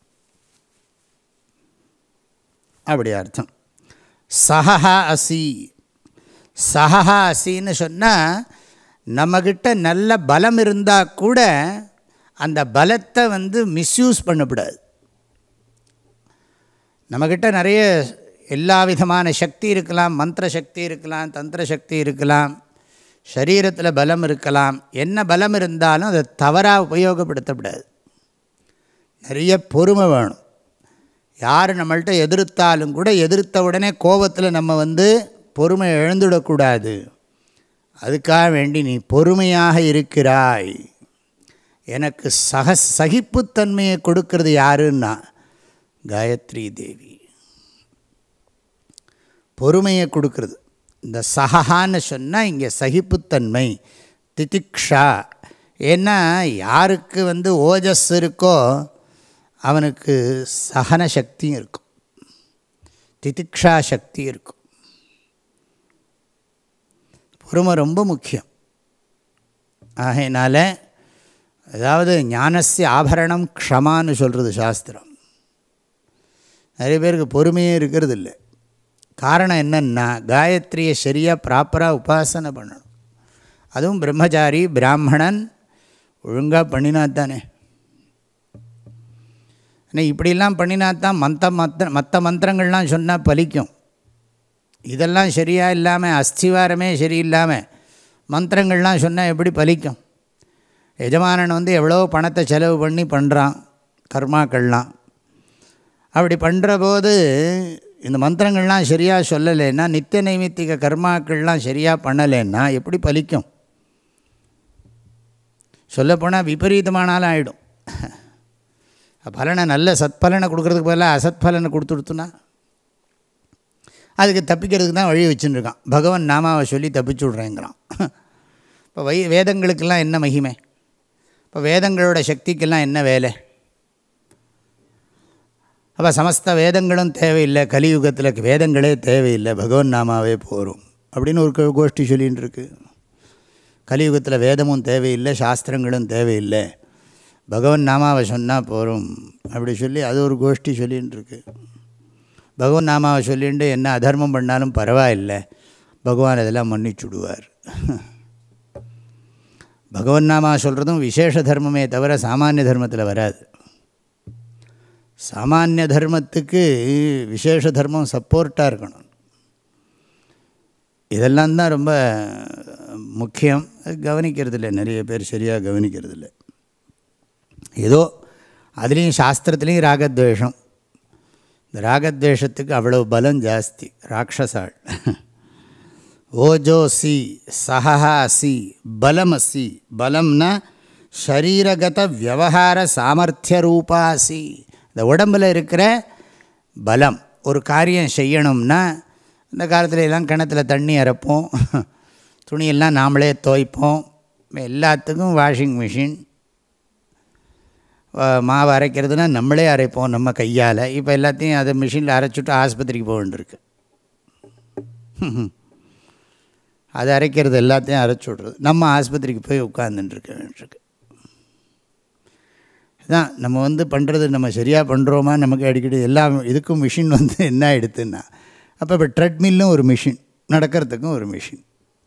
அப்படி அர்த்தம். சஹா அசி, சஹா அசின்னு சொன்னால் நம்மக்கிட்ட நல்ல பலம் இருந்தால் கூட அந்த பலத்தை வந்து மிஸ்யூஸ் பண்ணக்கூடாது. நம்மக்கிட்ட நிறைய எல்லா விதமான சக்தி இருக்கலாம், மந்திர சக்தி இருக்கலாம், தந்திர சக்தி இருக்கலாம், சரீரத்தில் பலம் இருக்கலாம். என்ன பலம் இருந்தாலும் அதை தவறாக உபயோகப்படுத்தக்கூடாது. நிறைய பொறுமை வேணும். யார் நம்மள்கிட்ட எதிர்த்தாலும் கூட எதிர்த்த உடனே கோபத்தில் நம்ம வந்து பொறுமை இழந்துவிடக்கூடாது. அதுக்காக வேண்டி நீ பொறுமையாக இருக்கிறாய். எனக்கு சக சகிப்புத்தன்மையை கொடுக்கறது யாருன்னா காயத்ரி தேவி. பொறுமையை கொடுக்கறது. இந்த சஹான்னு சொன்னால் இங்கே சகிப்புத்தன்மை, திதிக்ஷா. ஏன்னா யாருக்கு வந்து ஓஜஸ் இருக்கோ அவனுக்கு சகன சக்தியும் இருக்கும், திதிக்ஷா சக்தி இருக்கும். பொறுமை ரொம்ப முக்கியம். ஆகையினால அதாவது ஞானஸ்ய ஆபரணம் க்ஷமான்னு சொல்கிறது சாஸ்திரம். நிறைய பேருக்கு பொறுமையே இருக்கிறது இல்லை. காரணம் என்னன்னா காயத்ரியை சரியாக ப்ராப்பராக உபாசனை பண்ணணும். அதுவும் பிரம்மச்சாரி பிராமணன் ஒழுங்காக பண்ணினாத்தானே. ஆனால் இப்படிலாம் பண்ணினாத்தான் மற்ற மற்ற மற்ற மந்திரங்கள்லாம் சொன்னால் பலிக்கும். இதெல்லாம் சரியாக இல்லாமல், அஸ்திவாரமே சரியில்லாமல் மந்திரங்கள்லாம் சொன்னால் எப்படி பலிக்கும்? எஜமானன் வந்து எவ்வளோ பணத்தை செலவு பண்ணி பண்ணுறான் கர்மாக்கள்லாம். அப்படி பண்ணுற போது இந்த மந்திரங்கள்லாம் சரியாக சொல்லலைன்னா, நித்திய நைமித்திக கர்மாக்கள்லாம் சரியாக பண்ணலைன்னா எப்படி பலிக்கும்? சொல்லப்போனால் விபரீதமானாலும் ஆகிடும். பலனை நல்ல சத்பலனை கொடுக்குறதுக்கு பதிலாக அசத்பலனை கொடுத்துடுத்துனா அதுக்கு தப்பிக்கிறதுக்கு தான் வழி வச்சுருக்கான். பகவான் நாமாவை சொல்லி தப்பிச்சு விட்றேங்கிறான். இப்போ வை வேதங்களுக்கெல்லாம் என்ன மகிமை? இப்போ வேதங்களோட சக்திக்கெல்லாம் என்ன வேலை? அப்போ சமஸ்த வேதங்களும் தேவையில்லை, கலியுகத்தில் வேதங்களே தேவையில்லை, பகவான் நாமாவே போகும் அப்படின்னு ஒரு கோஷ்டி சொல்லின்னு இருக்கு. கலியுகத்தில் வேதமும் தேவையில்லை, சாஸ்திரங்களும் தேவையில்லை, பகவான் நாமாவை சொன்னால் போகும் அப்படி சொல்லி அது ஒரு கோஷ்டி சொல்லின்னு இருக்கு. பகவான் நாமாவை சொல்லிட்டு என்ன அதர்மம் பண்ணாலும் பரவாயில்லை, பகவான் இதெல்லாம் மன்னிச்சுடுவார். பகவன் நாமா சொல்கிறதும் விசேஷ தர்மமே தவிர சாமானிய தர்மத்தில் வராது. சாமானிய தர்மத்துக்கு விசேஷ தர்மம் சப்போர்ட்டாக இருக்கணும். இதெல்லாம் தான் ரொம்ப முக்கியம். கவனிக்கிறதில்லை, நிறைய பேர் சரியாக கவனிக்கிறதில்லை. ஏதோ அதுலேயும் சாஸ்திரத்துலேயும் ராகத்வேஷம். இந்த ராகத்வேஷத்துக்கு அவ்வளோ பலம் ஜாஸ்தி. ராட்சசாள் ஓஜோசி சஹாசி பலமசி. பலம்னா ஷரீரகத வியவஹார சாமர்த்திய ரூபாசி. இந்த உடம்பில் இருக்கிற பலம். ஒரு காரியம் செய்யணும்னா இந்த காலத்தில் எல்லாம் கிணத்துல தண்ணி அரைப்போம், துணியெல்லாம் நாமளே துவைப்போம், எல்லாத்துக்கும் வாஷிங் மிஷின். மாவு அரைக்கிறதுனா நம்மளே அரைப்போம் நம்ம கையால். இப்போ எல்லாத்தையும் அதை மிஷினில் அரைச்சிட்டு ஆஸ்பத்திரிக்கு போக வேண்டியிருக்கு. அதை அரைக்கிறது எல்லாத்தையும் அரைச்சி விட்றது, நம்ம ஆஸ்பத்திரிக்கு போய் உட்கார்ந்துட்டுருக்க வேண்டியிருக்கு. இதுதான் நம்ம வந்து பண்ணுறது. நம்ம சரியாக பண்ணுறோமா? நமக்கு அடிக்கடி எல்லா இதுக்கும் மிஷின் வந்து என்ன ஆகிடுதுன்னா, அப்போ இப்போ ட்ரெட்மில்லும் ஒரு மிஷின், நடக்கிறதுக்கும் ஒரு மிஷின்.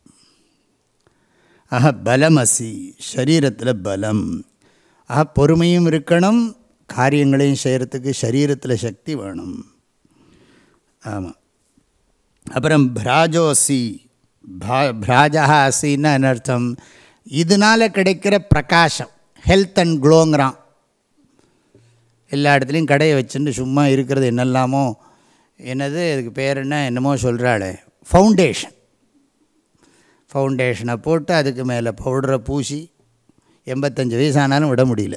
ஆஹா பலமசி, சரீரத்தில் பலம். ஆஹா பொறுமையும் இருக்கணும், காரியங்களையும் செய்கிறதுக்கு சரீரத்தில் சக்தி வேணும். ஆமாம். அப்புறம் பிராஜோசி, பா பிராஜா அசின்னு அனர்த்தம். இதனால் கிடைக்கிற பிரகாசம், ஹெல்த் அண்ட் க்ளோங்கிறான். எல்லா இடத்துலையும் கடையை வச்சுட்டு சும்மா இருக்கிறது என்னெல்லாமோ, என்னது அதுக்கு பேர் என்ன என்னமோ சொல்கிறாளே, ஃபவுண்டேஷன். ஃபவுண்டேஷனை போட்டு அதுக்கு மேலே பவுடரை பூசி எண்பத்தஞ்சு வயசானாலும் விட முடியல.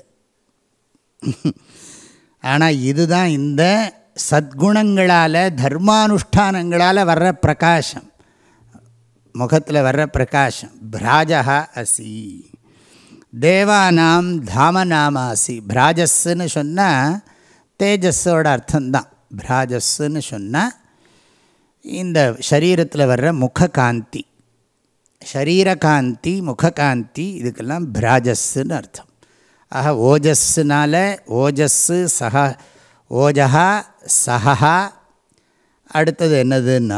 ஆனால் இதுதான் இந்த சத்குணங்களால் தர்மானுஷ்டானங்களால் வர்ற பிரகாசம், முகத்தில் வர்ற பிரகாசம். பிராஜா அசி தேவானாம் தாமநாமாசி. பிராஜஸ்ன்னு சொன்னால் தேஜஸோட அர்த்தம்தான். பிராஜஸ்ன்னு சொன்னால் இந்த சரீரத்தில் வர்ற முககாந்தி, ஷரீரகாந்தி, முககாந்தி, இதுக்கெல்லாம் பிராஜஸ்ன்னு அர்த்தம். ஆக ஓஜஸ்னால ஓஜஸ்ஸு சஹ, ஓஜஹா சஹா. அடுத்தது என்னதுன்னா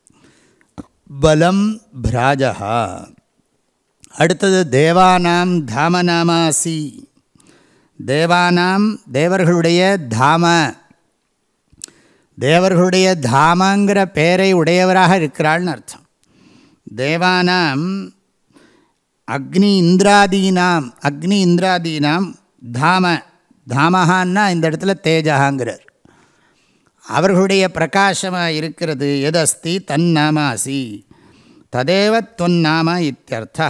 பலம் பிராஜஹா. அடுத்தது தேவானாம் தாமநாமாசி. தேவானாம் தேவர்களுடைய தாம, தேவர்களுடைய தாமங்கிற பெயரை உடையவராக இருக்கிறாள்னு அர்த்தம். தேவானாம் அக்னி இந்திராதீனாம், அக்னி இந்திராதீனாம் தாம, தாமஹான்னா இந்த இடத்துல தேஜகாங்கிறார். அவர்களுடைய பிரகாசமாக இருக்கிறது எதஸ்தி தன்னாமாசி ததேவ தொன்னாம இத்தியர்த்தா.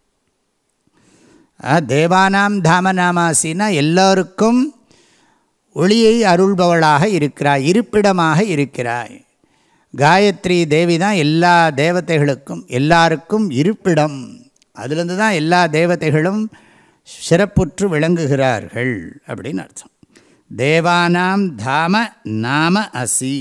தேவானாம் தாமநாமாசின்னா எல்லோருக்கும் ஒளியை அருள்பவளாக இருக்கிறாய், இருப்பிடமாக இருக்கிறாய். காயத்ரி தேவி தான் எல்லா தேவதைகளுக்கும் எல்லாருக்கும் இருப்பிடம். அதிலிருந்து தான் எல்லா தேவதைகளும் சிறப்புற்று விளங்குகிறார்கள் அப்படின்னு அர்த்தம். தேவானாம் தாம நாம அசி.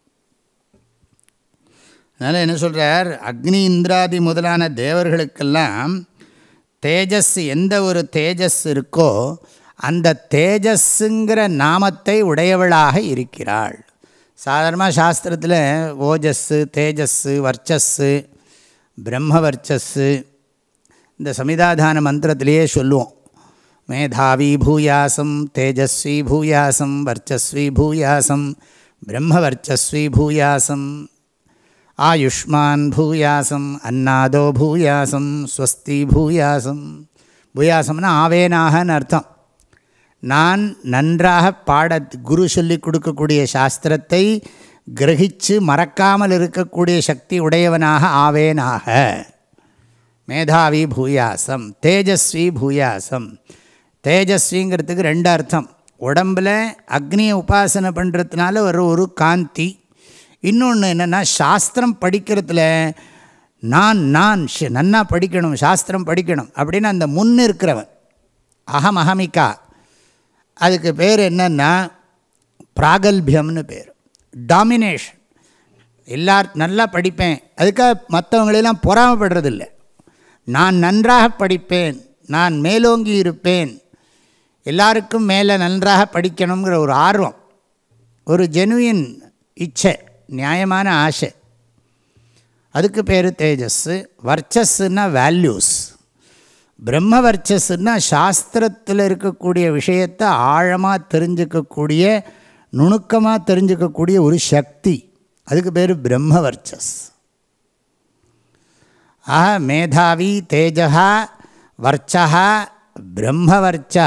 அதனால் என்ன சொல்கிறார், அக்னி இந்திராதி முதலான தேவர்களுக்கெல்லாம் தேஜஸ், எந்த ஒரு தேஜஸ் இருக்கோ அந்த தேஜஸ்ஸுங்கிற நாமத்தை உடையவளாக இருக்கிறாள். சாதாரணமாக சாஸ்திரத்தில் ஓஜஸ்ஸு, தேஜஸ்ஸு, வர்ச்சஸ்ஸு, பிரம்மவர்ச்சஸ்ஸு இந்த சமிதாதான மந்திரத்திலேயே சொல்லுவோம். மேதாவி பூயாசம், தேஜஸ்வி பூயாசம், வர்ச்சஸ்வி பூயாசம், பிரம்மவர்ச்சஸ்வி பூயாசம், ஆயுஷ்மான் பூயாசம், அன்னாதோ பூயாசம், ஸ்வஸ்தி பூயாசம். பூயாசம்னா ஆவேனாகன்னு அர்த்தம். நான் நன்றாக பாட குரு சொல்லி கொடுக்கக்கூடிய சாஸ்திரத்தை கிரகித்து மறக்காமல் இருக்கக்கூடிய சக்தி உடையவனாக ஆவேனாக. மேதாவி பூயாசம், தேஜஸ்வி பூயாசம். தேஜஸ்விங்கிறதுக்கு ரெண்டு அர்த்தம். உடம்பில் அக்னியை உபாசனை பண்ணுறதுனால ஒரு ஒரு காந்தி. இன்னொன்று என்னென்னா, சாஸ்திரம் படிக்கிறதுல நான் நான் நன்னா படிக்கணும், சாஸ்திரம் படிக்கணும் அப்படின்னு அந்த முன் இருக்கிறவன் அகம் அகமிகா, அதுக்கு பேர் என்னன்னா பிராகல்பியம்னு பேர். டாமினேஷன். எல்லார் நல்லா படிப்பேன், அதுக்காக மற்றவங்களெல்லாம் பொறாமப்படுறதில்லை. நான் நன்றாக படிப்பேன், நான் மேலோங்கி இருப்பேன், எல்லாருக்கும் மேலே நன்றாக படிக்கணுங்கிற ஒரு ஆர்வம், ஒரு ஜெனுவின் இச்சை, நியாயமான ஆசை, அதுக்கு பேர் தேஜஸ்ஸு. வர்ச்சஸ்ஸுன்னா வேல்யூஸ். பிரம்ம வர்ச்சஸ்ன்னா சாஸ்திரத்தில் இருக்கக்கூடிய விஷயத்தை ஆழமாக தெரிஞ்சுக்கக்கூடிய, நுணுக்கமாக தெரிஞ்சுக்கக்கூடிய ஒரு சக்தி, அதுக்கு பேர் பிரம்ம வர்ச்சஸ். ஆஹா, மேதாவி தேஜா வர்ச்சா பிரம்மவர்ச்சா.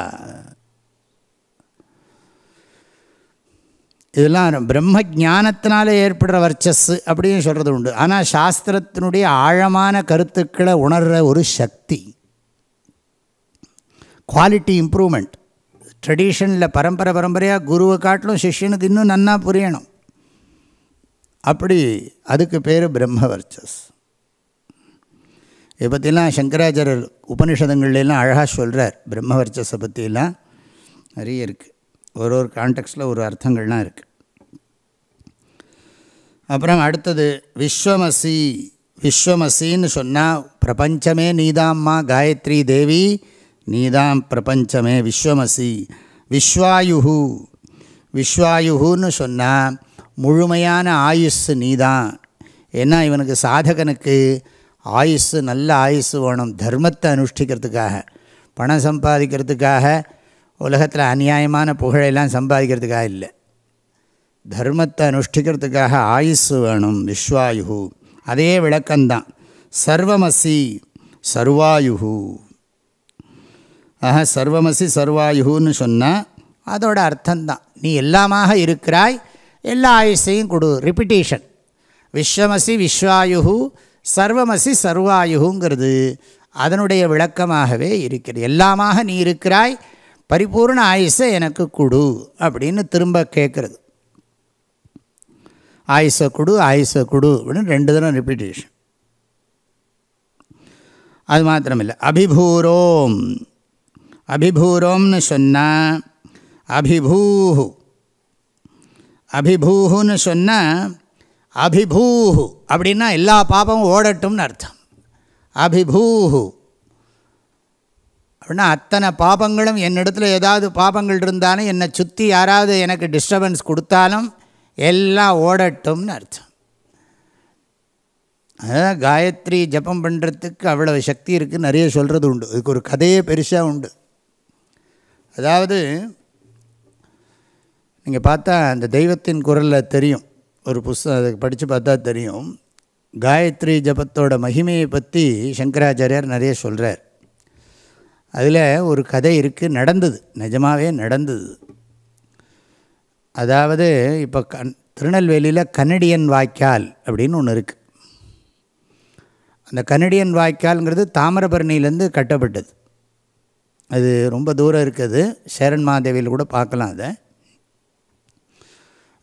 இதெல்லாம் பிரம்ம ஞானத்தினால ஏற்படுற வர்ச்சஸ் அப்படின்னு சொல்கிறது உண்டு. ஆனால் சாஸ்திரத்தினுடைய ஆழமான கருத்துக்களை உணர்கிற ஒரு சக்தி, குவாலிட்டி இம்ப்ரூவ்மெண்ட். ட்ரெடிஷனில் பரம்பரை பரம்பரையாக குருவை காட்டிலும் சிஷ்யனுக்கு இன்னும் நன்னா புரியணும். அப்படி அதுக்கு பேர் பிரம்மவர்ச்சஸ். இதை பற்றிலாம் சங்கராச்சாரியர் உபனிஷதங்கள்லாம் அழகாக சொல்கிறார். பிரம்மவர்ச்சஸை பற்றிலாம் நிறைய இருக்குது, ஒரு ஒரு கான்டெக்ஸ்டில் ஒரு அர்த்தங்கள்லாம் இருக்குது. அப்புறம் அடுத்தது விஸ்வமசி. விஸ்வமசின்னு சொன்னால் பிரபஞ்சமே நீதாம்மா காயத்ரி தேவி, நீதாம் பிரபஞ்சமே. விஸ்வமசி. விஸ்வாயுஹு. விஸ்வாயுஹுன்னு சொன்னால் முழுமையான ஆயுஸ்ஸு நீதான். ஏன்னா இவனுக்கு சாதகனுக்கு ஆயுஸ்ஸு, நல்ல ஆயுஸ்ஸு வேணும், தர்மத்தை அனுஷ்டிக்கிறதுக்காக, பணம் சம்பாதிக்கிறதுக்காக, உலகத்தில் அநியாயமான புகழெல்லாம் சம்பாதிக்கிறதுக்காக இல்லை, தர்மத்தை அனுஷ்டிக்கிறதுக்காக ஆயுஸ்ஸு வேணும். விஸ்வாயுஹு. அதே விளக்கம்தான் சர்வமசி சர்வாயுஹு. ஆஹா, சர்வமசி சர்வாயுஹுன்னு சொன்னால் அதோட அர்த்தம்தான், நீ எல்லாமாக இருக்கிறாய், எல்லா ஆயுஷையும் கொடு. ரிப்பிட்டேஷன். விஸ்வமசி விஸ்வாயுஹு சர்வமசி சர்வாயுங்கிறது அதனுடைய விளக்கமாகவே இருக்கிறது. எல்லாமாக நீ இருக்கிறாய், பரிபூர்ண ஆயுஷை எனக்கு கொடு அப்படின்னு திரும்ப கேட்குறது. ஆயுஷை கொடு, ஆயுஷை கொடு அப்படின்னு ரெண்டு தரம் ரிப்பீட்டேஷன். அது மாத்திரமில்லை, அபிபூரோம். அபிபூரோம்னு சொன்னால் அபிபூஹு. அபிபூஹுன்னு சொன்னால் அபிபூஹு அப்படின்னா எல்லா பாபமும் ஓடட்டும்னு அர்த்தம். அபிபூஹு அப்படின்னா அத்தனை பாபங்களும், என்னிடத்தில் ஏதாவது பாபங்கள் இருந்தாலும், என்னை சுற்றி யாராவது எனக்கு டிஸ்டர்பன்ஸ் கொடுத்தாலும் எல்லாம் ஓடட்டும்னு அர்த்தம். அதான் காயத்ரி ஜபம் பண்ணுறதுக்கு அவ்வளவு சக்தி இருக்குது, நிறைய சொல்கிறது உண்டு. இதுக்கு ஒரு கதையே பெருசாக உண்டு. அதாவது நீங்கள் பார்த்தா அந்த தெய்வத்தின் குரலில் தெரியும், ஒரு புஸ்தகம் அதை படித்து பார்த்தா தெரியும். காயத்ரி ஜபத்தோட மகிமையை பற்றி சங்கராச்சாரியார் நிறைய சொல்கிறார். அதில் ஒரு கதை இருக்குது, நடந்தது, நிஜமாகவே நடந்தது. அதாவது இப்போ கண் திருநெல்வேலியில் கனடியன் வாய்க்கால் அப்படின்னு ஒன்று இருக்குது. அந்த கனடியன் வாய்க்கால்ங்கிறது தாமிரபரணியிலேருந்து கட்டப்பட்டது. அது ரொம்ப தூரம் இருக்குது, சேரன் மாதேவியில் கூட பார்க்கலாம். அதை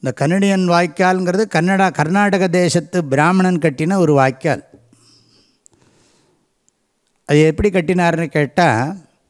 இந்த கன்னடியன் வாய்க்கால்ங்கிறது கன்னடா கர்நாடக தேசத்து பிராமணன் கட்டின ஒரு வாய்க்கால். அது எப்படி கட்டினார்னு கேட்டால்,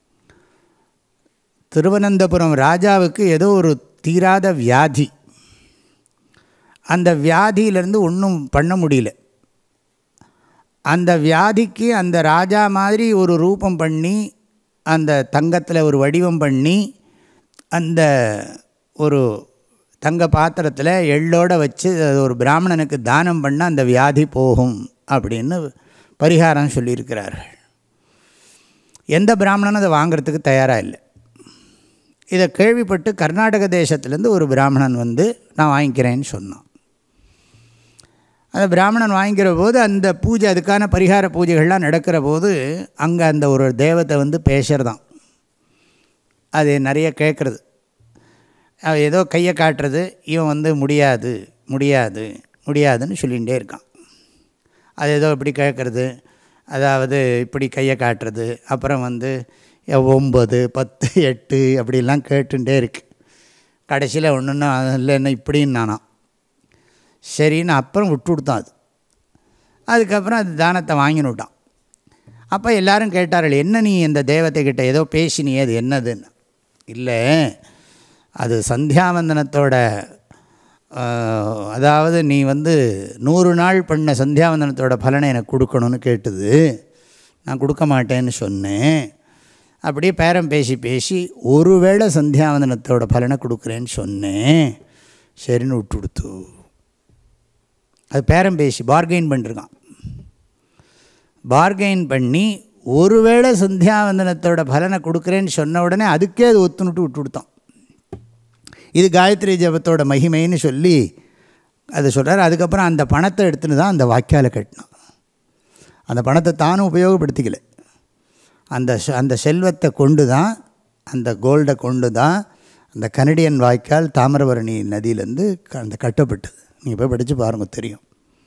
திருவனந்தபுரம் ராஜாவுக்கு ஏதோ ஒரு தீராத வியாதி. அந்த வியாதியிலேருந்து ஒன்றும் பண்ண முடியல. அந்த வியாதிக்கு அந்த ராஜா மாதிரி ஒரு ரூபம் பண்ணி, அந்த தங்கத்தில் ஒரு வடிவம் பண்ணி, அந்த ஒரு தங்க பாத்திரத்தில் எள்ளோடு வச்சு ஒரு பிராமணனுக்கு தானம் பண்ணால் அந்த வியாதி போகும் அப்படின்னு பரிகாரம் சொல்லியிருக்கிறார்கள். எந்த பிராமணனும் அதை வாங்கிறதுக்கு தயாராக இல்லை. இதை கேள்விப்பட்டு கர்நாடக தேசத்துலேருந்து ஒரு பிராமணன் வந்து நான் வாங்கிக்கிறேன்னு சொன்னான். அந்த பிராமணன் வாங்கிக்கிற போது அந்த பூஜை, அதுக்கான பரிகார பூஜைகள்லாம் நடக்கிற போது அங்கே அந்த ஒரு தேவத்தை வந்து பேசுகிறதான். அது நிறைய கேட்குறது. ஏதோ கையை காட்டுறது, இவன் வந்து முடியாது முடியாது முடியாதுன்னு சொல்லிகிட்டே இருக்கான். அது ஏதோ இப்படி கேட்குறது, அதாவது இப்படி கையை காட்டுறது, அப்புறம் வந்து ஒம்பது பத்து எட்டு அப்படிலாம் கேட்டுகிட்டே இருக்கு. கடைசியில் ஒன்றுன்னா இல்லைன்னா இப்படின்னு நானாம். சரின்னு அப்புறம் விட்டு விட்டான். அது அதுக்கப்புறம் அது தானத்தை வாங்கின்னு விட்டான். அப்போ எல்லோரும் கேட்டார்கள், என்ன நீ இந்த தேவதைக்கிட்ட ஏதோ பேசினியே, அது என்னதுன்னு. இல்லை, அது சந்தியாவந்தனத்தோட, அதாவது நீ வந்து நூறு நாள் பண்ண சந்தியாவந்தனத்தோட பலனை எனக்கு கொடுக்கணும்னு கேட்டுது. நான் கொடுக்க மாட்டேன்னு சொன்னேன். அப்படியே பேரம் பேசி பேசி ஒருவேளை சந்தியாவந்தனத்தோட பலனை கொடுக்குறேன்னு சொன்னேன். சரின்னு விட்டு கொடுத்து. அது பேரம் பேசி பார்கெயின் பண்ணிருக்கான். பார்கெயின் பண்ணி ஒருவேளை சந்தியாவந்தனத்தோட பலனை கொடுக்குறேன்னு சொன்ன உடனே அதுக்கே அது ஒத்துனுட்டு விட்டு கொடுத்தான். இது காயத்ரி ஜபத்தோட மகிமைன்னு சொல்லி அது சொல்கிறார். அதுக்கப்புறம் அந்த பணத்தை எடுத்துன்னு தான் அந்த வாய்க்காலை கட்டினான். அந்த பணத்தை தானும் உபயோகப்படுத்திக்கல. அந்த அந்த செல்வத்தை கொண்டு தான், அந்த கோல்டை கொண்டு தான் அந்த கனடியன் வாய்க்கால் தாமிரபரணி நதியிலேருந்து அந்த கட்டப்பட்டது. நீங்கள் போய் படித்து பாருங்க, தெரியும்.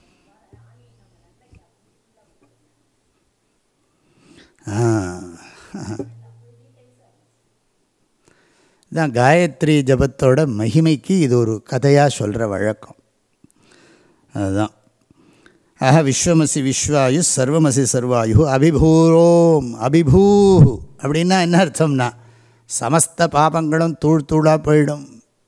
இதுதான் காயத்ரி ஜபத்தோட மகிமைக்கு இது ஒரு கதையாக சொல்கிற வழக்கம். அதுதான் ஆஹா விஸ்வமசி விஸ்வாயு சர்வமசி சர்வாயு அபிபூரோம் அபிபூ அப்படின்னா என்ன அர்த்தம்னா, சமஸ்த பாபங்களும் தூள் தூளாக போயிடும்.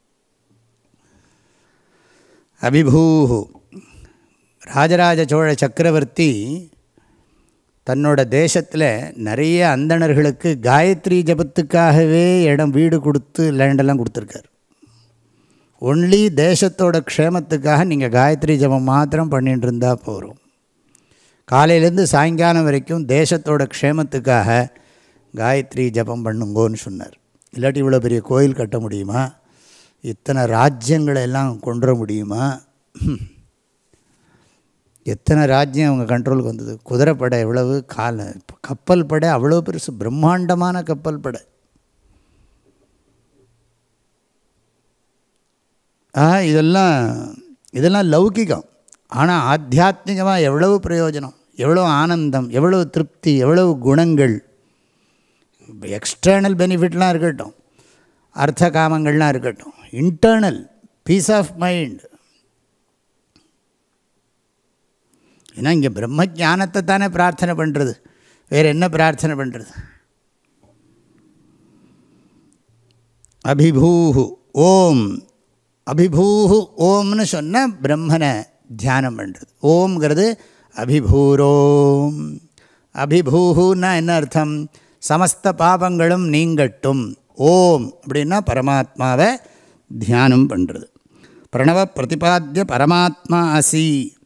அபிபூ. ராஜராஜ சோழ சக்கரவர்த்தி தன்னோட தேசத்தில் நிறைய அந்தணர்களுக்கு காயத்ரி ஜபத்துக்காகவே இடம் வீடு கொடுத்து லேண்டெல்லாம் கொடுத்துருக்கார். ஒன்லி தேசத்தோட க்ஷேமத்துக்காக நீங்கள் காயத்ரி ஜபம் மாத்திரம் பண்ணிட்டு இருந்தால் போகிறோம். காலையிலேருந்து சாயங்காலம் வரைக்கும் தேசத்தோட க்ஷேமத்துக்காக காயத்ரி ஜபம் பண்ணுங்கோன்னு சொன்னார். இல்லாட்டி இவ்வளோ பெரிய கோயில் கட்ட முடியுமா? இத்தனை ராஜ்யங்களை எல்லாம் கொண்டு முடியுமா? எத்தனை ராஜ்யம் அவங்க கண்ட்ரோலுக்கு வந்தது. குதிரைப்படை எவ்வளவு, கால கப்பல் படை அவ்வளோ பெருசு, பிரம்மாண்டமான கப்பல் படை. ஆ இதெல்லாம் இதெல்லாம் லௌகிகம். ஆனால் ஆத்தியாத்மிகமாக எவ்வளவு பிரயோஜனம், எவ்வளோ ஆனந்தம், எவ்வளவு திருப்தி, எவ்வளவு குணங்கள். எக்ஸ்டர்னல் பெனிஃபிட்லாம் இருக்கட்டும், அர்த்த காமங்கள்லாம் இருக்கட்டும், இன்டர்னல் பீஸ் ஆஃப் மைண்ட். ஏன்னா இங்கே பிரம்ம ஞானத்தை தானே பிரார்த்தனை பண்ணுறது, வேறு என்ன பிரார்த்தனை பண்ணுறது? அபிபூஹு ஓம். அபிபூஹு ஓம்னு சொன்னால் பிரம்மனை தியானம் பண்ணுறது. ஓம்ங்கிறது அபிபூரோம். அபிபூஹுன்னா என்ன அர்த்தம்? சமஸ்த பாபங்களும் நீங்கட்டும். ஓம் அப்படின்னா பரமாத்மாவை தியானம் பண்ணுறது. பிரணவ பிரதிபாத்திய பரமாத்மா அசி.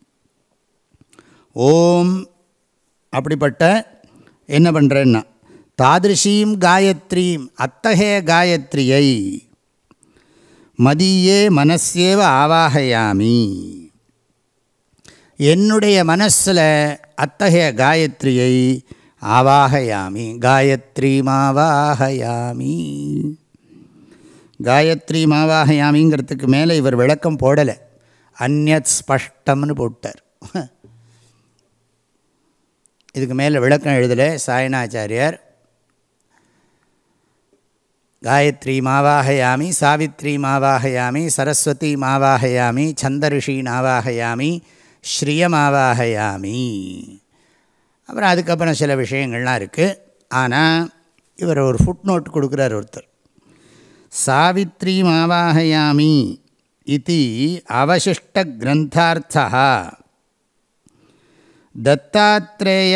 ஓம் அப்படிப்பட்ட என்ன பண்ணுறேன்னா தாதிருஷீம் காயத்ரீம், அத்தகைய காயத்ரியை மதியே மனசேவ ஆவாஹயாமி, என்னுடைய மனசில் அத்தகைய காயத்ரியை ஆவாஹயாமி, காயத்ரீமாவாஹயாமி. காயத்ரீமாவாஹயாமிங்கிறதுக்கு மேலே இவர் விளக்கம் போடலை, அந்யத் ஸ்பஷ்டம்னு போட்டார். இதுக்கு மேலே விளக்கம் எழுதலை சாயணாச்சாரியார். காயத்ரி மாவாஹயாமி, சாவித்ரி மாவாஹயாமி, சரஸ்வதி மாவாஹயாமி, சந்தரிஷி மாவாஹயாமி, ஸ்ரீயமாவாஹயாமி. அப்புறம் அதுக்கப்புறம் சில விஷயங்கள்லாம் இருக்குது. ஆனால் இவர் ஒரு ஃபுட் நோட் கொடுக்குறார் ஒருத்தர். சாவித்ரி மாவாஹயாமி இதி அவசிஷ்ட கிரந்தார்த்தா தத்தாத்ரேய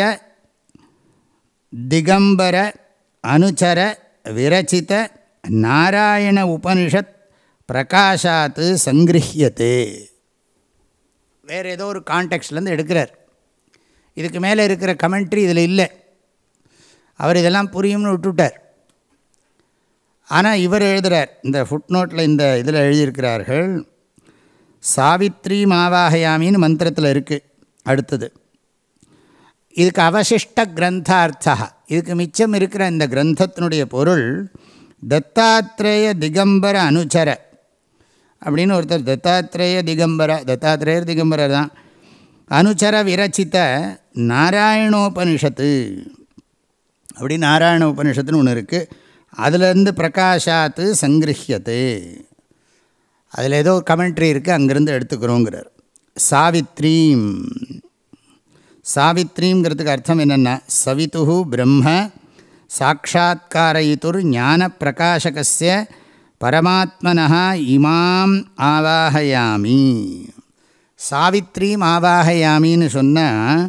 திகம்பர அனுச்சர விரச்சித நாராயண உபனிஷத் பிரகாஷாத் சங்கிருஹ்யதே. வேறு ஏதோ ஒரு கான்டெக்ஸ்ட்லேருந்து எடுக்கிறார். இதுக்கு மேலே இருக்கிற கமெண்ட்ரி இதில் இல்லை. அவர் இதெல்லாம் புரியும்னு விட்டுவிட்டார். ஆனால் இவர் எழுதுகிறார், இந்த ஃபுட் நோட்டில் இந்த இதில் எழுதியிருக்கிறார்கள், சாவித்ரி மாவாஹயாமின்னு மந்திரத்தில் இருக்குது. அடுத்தது இதுக்கு அவசிஷ்ட கிரந்தார்த்தா, இதுக்கு மிச்சம் இருக்கிற இந்த கிரந்தத்தினுடைய பொருள் தத்தாத்ரேய திகம்பர அனுச்சர அப்படின்னு ஒருத்தர், தத்தாத்ரேய திகம்பர, தத்தாத்ரேயர் திகம்பரர் தான், அனுச்சர விரச்சித்த நாராயணோபனிஷத்து அப்படி நாராயண உபனிஷத்துன்னு ஒன்று இருக்குது. அதிலேருந்து பிரகாஷாத்து சங்கிருஹ்யத்து, அதில் ஏதோ கமெண்ட்ரி இருக்குது, அங்கேருந்து எடுத்துக்கிறோங்கிறார். சாவித்ரீம், சாவித்ரீங்கிறதுக்கு அர்த்தம் என்னென்னா சவித்து பிரம்ம சாட்சாத்காரயித்துர் ஞான பிரகாசகஸ்ய பரமாத்மனः இமாம் ஆவாஹயாமி. சாவித்ரீம் ஆவாஹயாமின்னு சொன்னால்,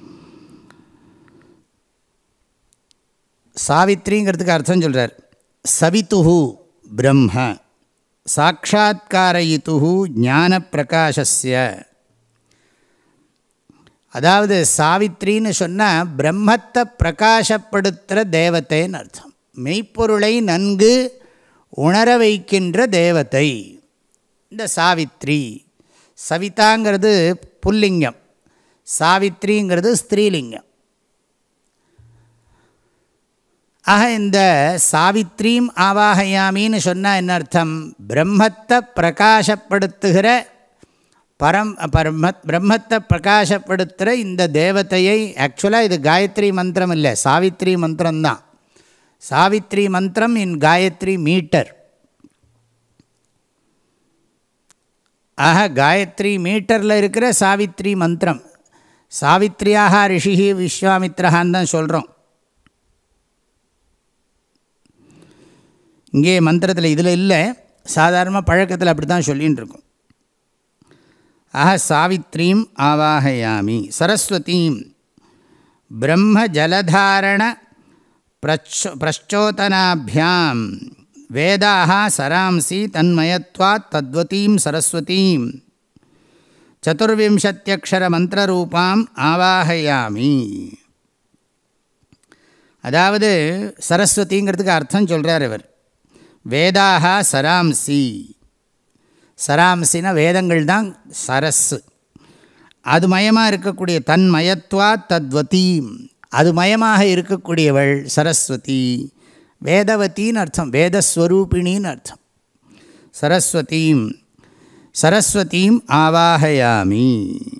சாவித்ரிங்கிறதுக்கு அர்த்தம் சொல்கிறார், சவித்து பிரம்ம சாட்சாத்காரயித்து ஞான பிரகாசஸ்ய. அதாவது சாவித்ரின்னு சொன்னால் பிரம்மத்தை பிரகாசப்படுத்துகிற தேவத்தைன்னு அர்த்தம். மெய்ப்பொருளை நன்கு உணர வைக்கின்ற தேவதை இந்த சாவித்ரி. சவிதாங்கிறது புல்லிங்கம், சாவித்ரிங்கிறது ஸ்திரீலிங்கம். ஆக இந்த சாவித்ரீம் ஆவாஹயாமின்னு சொன்னால் என்ன அர்த்தம்? பிரம்மத்தை பிரகாசப்படுத்துகிற பரம் பரம பிரம்மத்தை பிரகாசப்படுத்துகிற இந்த தேவதையை. ஆக்சுவலாக இது காயத்ரி மந்திரம் இல்லை, சாவித்ரி மந்திரம்தான். சாவித்ரி மந்திரம் இன் காயத்ரி மீட்டர். ஆக காயத்ரி மீட்டரில் இருக்கிற சாவித்ரி மந்திரம். சாவித்ரியாக ரிஷி விஸ்வாமித்ரஹான்னு தான் சொல்கிறோம். இங்கே மந்திரத்தில் இதில் இல்லை, சாதாரண பழக்கத்தில் அப்படி தான் சொல்லின்னு இருக்கும். ஆஹ சாவித்ரீம் ஆவாஹயாமி. சரஸ்வதீம் பிரம்ம ஜலதாரண பிரச்சோ பிரச்சோதனாபியாம் வேதாக சராம்சி தன்மயத்வாத் தத்வதீம் சரஸ்வதீம் சதுர்விம்சத்யக்ஷர மந்திரரூபாம் ஆவாஹயாமி. அதாவது சரஸ்வதிங்கிறதுக்கு அர்த்தம் சொல்கிறார் இவர். வேதாக சராம்சி, சராம்சின வேதங்கள் தான் சரஸ். அது மயமாக இருக்கக்கூடிய தன்மயத்வா தத்வதீம், அது மயமாக இருக்கக்கூடியவள் சரஸ்வதி. வேதவத்தின்னு அர்த்தம், வேதஸ்வரூபிணின்னு அர்த்தம். சரஸ்வதீம் சரஸ்வதீம் ஆவாஹயாமி.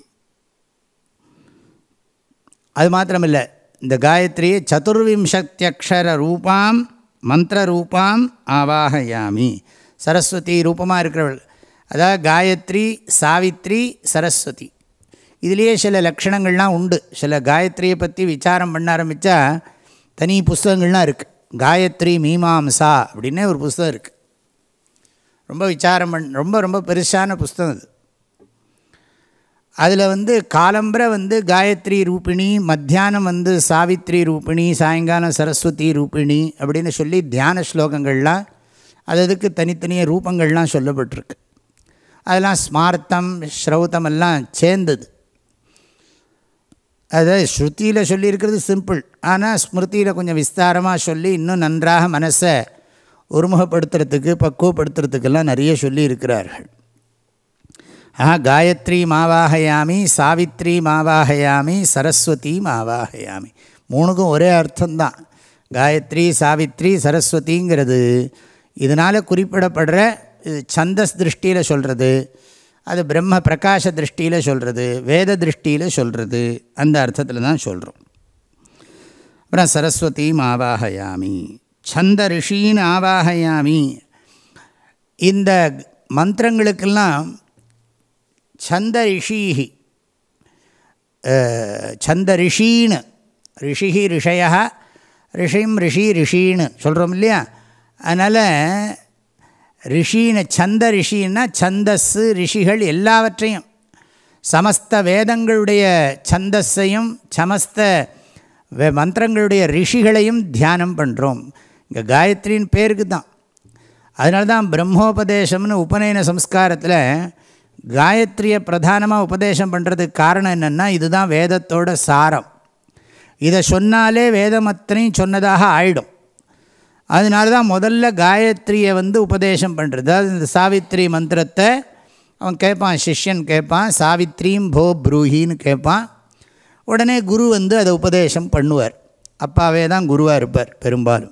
அது மாத்திரமில்லை, இந்த காயத்ரியை சதுர்விம்சத்யக்ஷர ரூபாம் மந்திர ரூபாம் ஆவாஹயாமி. சரஸ்வதி ரூபமாக இருக்கிறவள், அதாவது காயத்ரி சாவித்ரி சரஸ்வதி. இதுலேயே சில லக்ஷணங்கள்லாம் உண்டு. சில காயத்ரியை பற்றி விசாரம் பண்ண ஆரம்பித்தா தனி புஸ்தகங்கள்லாம் இருக்குது. காயத்ரி மீமாம்சா அப்படின்னே ஒரு புஸ்தகம் இருக்குது. ரொம்ப விசாரம் பண் ரொம்ப ரொம்ப பெருசான புஸ்தகம் அது. அதில் வந்து காலம்பரை வந்து காயத்ரி ரூபிணி, மத்தியானம் வந்து சாவித்ரி ரூபிணி, சாயங்காலம் சரஸ்வதி ரூபிணி அப்படின்னு சொல்லி தியான ஸ்லோகங்கள்லாம் அது அதுக்கு தனித்தனியாக ரூபங்கள்லாம் சொல்லப்பட்டிருக்கு. அதெல்லாம் ஸ்மார்த்தம் ஸ்ரௌத்தம் எல்லாம் சேர்ந்தது. அதாவது ஸ்ருதியில் சொல்லியிருக்கிறது சிம்பிள், ஆனால் ஸ்மிருதியில் கொஞ்சம் விஸ்தாரமாக சொல்லி இன்னும் நன்றாக மனசை ஒருமுகப்படுத்துறதுக்கு பக்குவப்படுத்துறதுக்கெல்லாம் நிறைய சொல்லியிருக்கிறார்கள். ஆ காயத்ரி மாவாஹயாமி, சாவித்ரி மாவாஹயாமி, சரஸ்வதி மாவாஹயாமி. மூணுக்கும் ஒரே அர்த்தம்தான். காயத்ரி சாவித்ரி சரஸ்வதிங்கிறது இதனால் குறிப்பிடப்படுற இது சந்தஸ் திருஷ்டியில் சொல்கிறது, அது பிரம்ம பிரகாச திருஷ்டியில் சொல்கிறது, வேத திருஷ்டியில் சொல்கிறது, அந்த அர்த்தத்தில் தான் சொல்கிறோம். அப்புறம் சரஸ்வதி மாவாஹயாமி சந்த ரிஷீன் ஆவாஹயாமி. இந்த மந்திரங்களுக்கெல்லாம் சந்த ரிஷீஹி, சந்த ரிஷீன்னு, ரிஷிஹி ரிஷய, ரிஷிம் ரிஷி ரிஷீன்னு சொல்கிறோம் இல்லையா. அதனால் ரிஷீன சந்த ரிஷின்னா சந்தஸ்ஸு ரிஷிகள் எல்லாவற்றையும், சமஸ்த வேதங்களுடைய சந்தஸையும் சமஸ்த வே மந்திரங்களுடைய ரிஷிகளையும் தியானம் பண்ணுறோம். இங்கே காயத்ரின்னு பேருக்கு தான். அதனால தான் பிரம்மோபதேசம்னு உபநயன சம்ஸ்காரத்தில் காயத்ரியை பிரதானமாக உபதேசம் பண்ணுறதுக்கு காரணம் என்னென்னா, இதுதான் வேதத்தோட சாரம். இதை சொன்னாலே வேதம் அத்தனையும் சொன்னதாக ஆயிடும். அதனால தான் முதல்ல காயத்ரியை வந்து உபதேசம் பண்ணுறது. அதாவது இந்த சாவித்ரி மந்திரத்தை அவன் கேட்பான், சிஷ்யன் கேட்பான், சாவித்ரீம் போ ப்ரூஹின்னு கேட்பான். உடனே குரு வந்து அதை உபதேசம் பண்ணுவார். அப்பாவே தான் குருவாக இருப்பார் பெரும்பாலும்,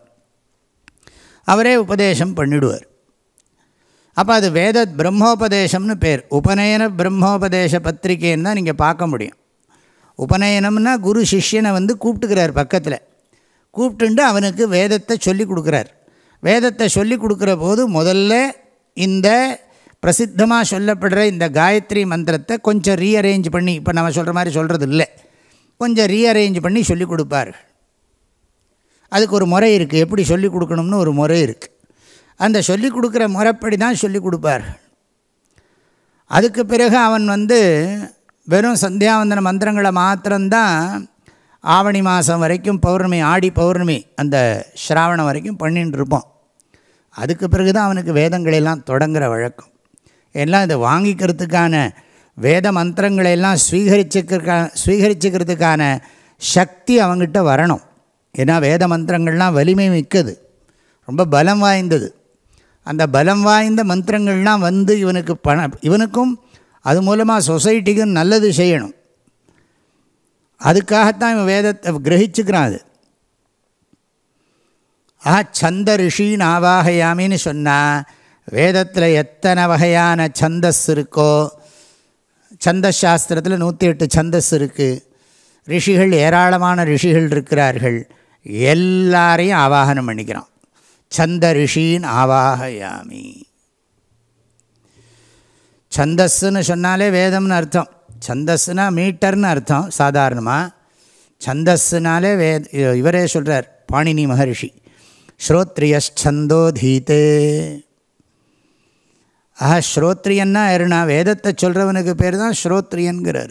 அவரே உபதேசம் பண்ணிவிடுவார். அப்போ அது வேத பிரம்மோபதேசம்னு பேர். உபநயன பிரம்மோபதேச பத்திரிக்கைன்னு தான் நீங்கள் பார்க்க முடியும். உபநயனம்னா குரு சிஷ்யனை வந்து கூப்பிட்டுக்கிறார், பக்கத்தில் கூப்பிட்டுண்டு அவனுக்கு வேதத்தை சொல்லி கொடுக்குறார். வேதத்தை சொல்லி கொடுக்குற போது முதல்ல இந்த பிரசித்தமாக சொல்லப்படுற இந்த காயத்ரி மந்திரத்தை கொஞ்சம் ரீஅரேஞ்ச் பண்ணி, இப்போ நம்ம சொல்கிற மாதிரி சொல்கிறது இல்லை, கொஞ்சம் ரீஅரேஞ்ச் பண்ணி சொல்லி கொடுப்பார். அதுக்கு ஒரு முறை இருக்குது, எப்படி சொல்லிக் கொடுக்கணும்னு ஒரு முறை இருக்குது. அந்த சொல்லிக் கொடுக்குற முறைப்படி தான் சொல்லிக் கொடுப்பார். அதுக்கு பிறகு அவன் வந்து வெறும் சந்தியாவந்தன மந்திரங்களை மாத்திரம்தான் ஆவணி மாதம் வரைக்கும், பௌர்ணமி ஆடி பௌர்ணமி அந்த ஸ்ராவணம் வரைக்கும் பண்ணின்னு இருப்போம். அதுக்கு பிறகு தான் அவனுக்கு வேதங்களெல்லாம் தொடங்குகிற வழக்கம். எல்லாம் இதை வாங்கிக்கிறதுக்கான வேத மந்திரங்களெல்லாம் ஸ்வீகரிச்சுக்கிறதுக்கான ஸ்வீகரிச்சுக்கிறதுக்கான சக்தி அவங்ககிட்ட வரணும். ஏன்னா வேத மந்திரங்கள்லாம் வலிமை மிக்கது, ரொம்ப பலம் வாய்ந்தது. அந்த பலம் வாய்ந்த மந்திரங்கள்லாம் வந்து இவனுக்கு பண இவனுக்கும் அது மூலமாக சொசைட்டிக்கும் நல்லது செய்யணும். அதுக்காகத்தான் இவன் வேதத்தை கிரகிச்சுக்கிறான். அது ஆ சந்த ரிஷின்னு ஆவாஹயாமின்னு சொன்னால், வேதத்தில் எத்தனை வகையான சந்தஸ் இருக்கோ, சந்தஸ் சாஸ்திரத்தில் நூற்றி எட்டு சந்தஸ் இருக்குது. ரிஷிகள் ஏராளமான ரிஷிகள் இருக்கிறார்கள். எல்லாரையும் ஆவாகனம் பண்ணிக்கிறான். சந்த ரிஷின்னு ஆவாஹயாமி. சந்தஸ்ன்னு சொன்னாலே வேதம்னு அர்த்தம். சந்தஸ்னா மீட்டர்னு அர்த்தம் சாதாரணமாக. சந்தஸ்னாலே வே இவரே சொல்கிறார் பாணினி மகரிஷி, ஸ்ரோத்ரியச்சந்தோதீதே. ஆஹா, ஸ்ரோத்ரியன்னா யாருன்னா வேதத்தை சொல்கிறவனுக்கு பேர் தான் ஸ்ரோத்ரியன்கிறார்.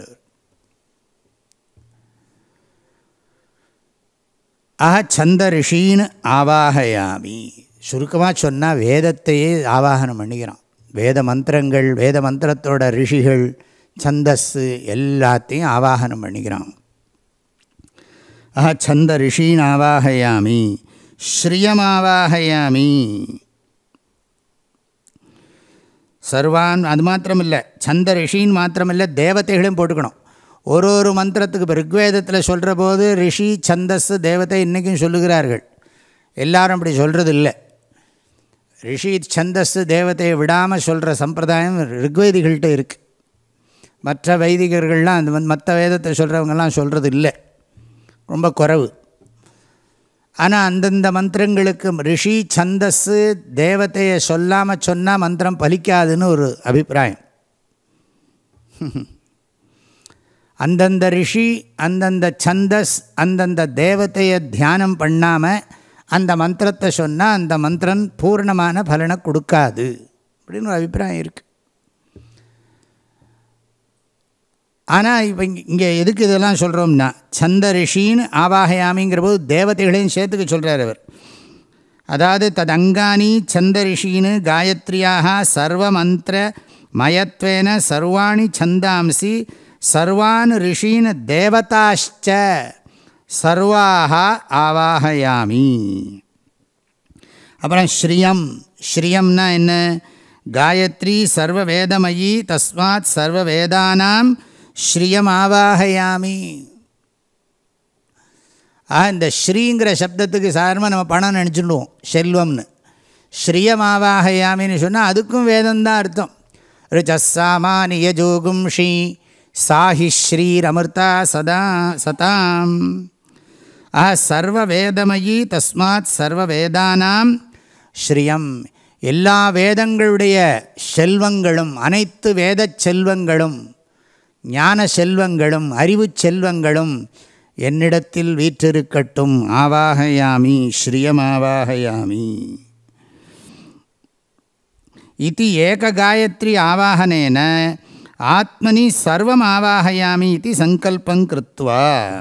ஆஹா சந்த ரிஷின்னு ஆவாஹயாமி. சுருக்கமாக சொன்னால் வேதத்தையே ஆவாகனம் பண்ணிக்கிறான். வேத மந்திரங்கள், வேத மந்திரத்தோட ரிஷிகள், சந்தஸ்ஸு எல்லாத்தையும் ஆவாகனம் பண்ணிக்கிறான். ஆஹா சந்த ரிஷின்னு ஆவாஹயாமி. ஸ்ரீயமாவாஹயாமி. சர்வான் அது மாத்திரமில்லை, சந்த ரிஷின்னு மாத்திரமில்லை, தேவதைகளையும் போட்டுக்கணும். ஒரு ஒரு மந்திரத்துக்கு இப்போ ரிக்வேதத்தில் சொல்கிற போது ரிஷி சந்தஸ் தேவதை இன்றைக்கும் சொல்லுகிறார்கள். எல்லாரும் அப்படி சொல்கிறது இல்லை. ரிஷி சந்தஸ் தேவதையை விடாமல் சொல்கிற சம்பிரதாயம் ரிக்வேதிகள்கிட்ட இருக்குது. மற்ற வைதிகர்கள்லாம் அந்த மற்ற வேதத்தை சொல்கிறவங்கெல்லாம் சொல்கிறது இல்லை, ரொம்ப குறைவு. ஆனால் அந்தந்த மந்திரங்களுக்கு ரிஷி சந்தஸ்ஸு தேவதையை சொல்லாமல் சொன்னால் மந்திரம் பலிக்காதுன்னு ஒரு அபிப்பிராயம். அந்தந்த ரிஷி, அந்தந்த சந்தஸ், அந்தந்த தேவதையை தியானம் பண்ணாமல் அந்த மந்திரத்தை சொன்னால் அந்த மந்திரம் பூர்ணமான பலனை கொடுக்காது அப்படின்னு ஒரு அபிப்பிராயம் இருக்குது. ஆனால் இப்போ இங்கே எதுக்கு இதெல்லாம் சொல்கிறோம்னா, சந்த ரிஷின்னு ஆவாஹயாமிங்கிற போது தேவதைகளையும் சேர்த்துக்க சொல்கிறார் அவர். அதாவது ததங்கானி சந்த ரிஷின்னு காயத்ரியாக சர்வமந்திர மயத்வேன சர்வாணி சந்தாம்சி சர்வான் ரிஷீன் தேவதாஷ்ச சர்வாக ஆவாஹயாமி. அப்புறம் ஸ்ரீயம். ஸ்ரீயம்னா என்ன? காயத்ரி சர்வ வேதமயி தஸ்மாத் சர்வ வேதானாம் ஸ்ரீயம் ஆவாஹயாமி. ஆ இந்த ஸ்ரீங்கிற சப்தத்துக்கு சாதாரணமாக நம்ம பணம் நினச்சிடுவோம், செல்வம்னு. ஸ்ரீயம் ஆவாஹயாமின்னு சொன்னால் அதுக்கும் வேதம்தான் அர்த்தம். ருச்சசாமானிய ஜோகும்ஷி சாஹி ஸ்ரீரமிர்தா சதா சதாம். ஆஹா சர்வ வேதமயி தஸ்மாத் சர்வ வேதானாம் ஸ்ரீயம், எல்லா வேதங்களுடைய செல்வங்களும், அனைத்து வேத செல்வங்களும், ஞான செல்வங்களும், அறிவு செல்வங்களும் என்னிடத்தில் வீற்றிருக்கட்டும். ஆவாகயாமி ஸ்ரீயம் ஆவாகயாமி இதி ஏக காயத்ரி ஆவாகனேன ஆத்மனி சர்வம் ஆவாகயாமி இதி சங்கல்பம் கிருத்வா.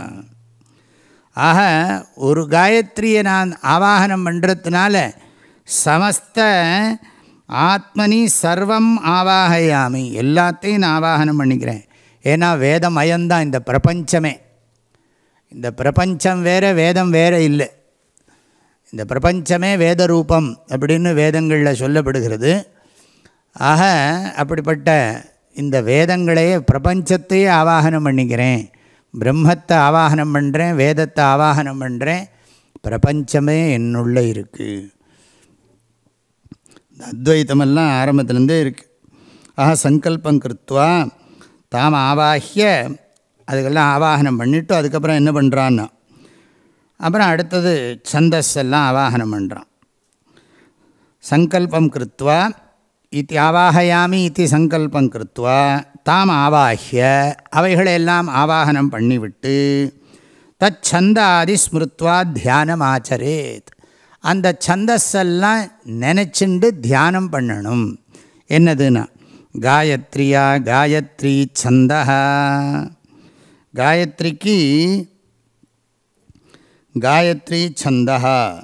ஆக ஒரு காயத்ரியை நான் ஆவாகனம் பண்ணுறதுனால சமஸ்த ஆத்மனி சர்வம் ஆவாகயாமி, எல்லாத்தையும் நான் ஆவாகனம் பண்ணிக்கிறேன். ஏன்னா வேதமயம்தான் இந்த பிரபஞ்சமே. இந்த பிரபஞ்சம் வேறு, வேதம் வேறு இல்லை. இந்த பிரபஞ்சமே வேத ரூபம் அப்படின்னு வேதங்களில் சொல்லப்படுகிறது. ஆக அப்படிப்பட்ட இந்த வேதங்களையே, பிரபஞ்சத்தையே ஆவாகனம் பண்ணிக்கிறேன். பிரம்மத்தை ஆவாகனம் பண்ணுறேன், வேதத்தை ஆவாகனம் பண்ணுறேன், பிரபஞ்சமே என்னுள்ளே இருக்குது. அத்வைத்தமெல்லாம் ஆரம்பத்துலேருந்தே இருக்குது. ஆஹா சங்கல்பம் கிருத்வா தாம் ஆவாஹ்ய, அதுக்கெல்லாம் ஆவாகனம் பண்ணிவிட்டு அதுக்கப்புறம் என்ன பண்ணுறான்னா, அப்புறம் அடுத்தது சந்தஸ் எல்லாம் ஆவாகனம் பண்ணுறான். சங்கல்பம் கிருத்வா இத்தி ஆவாகயாமி இத்தி சங்கல்பம் கிருத்வா தாம் ஆவாஹ்ய, அவைகளெல்லாம் ஆவாகனம் பண்ணிவிட்டு தச் சந்தாதி ஸ்மிருத்வா தியானம் ஆச்சரேத், அந்த சந்தஸெல்லாம் நினச்சிண்டு தியானம் பண்ணணும். என்னதுன்னா காயத்ரியா காயத்ரி சந்தா, காயத்ரிக்கு காயத்ரி சந்தா,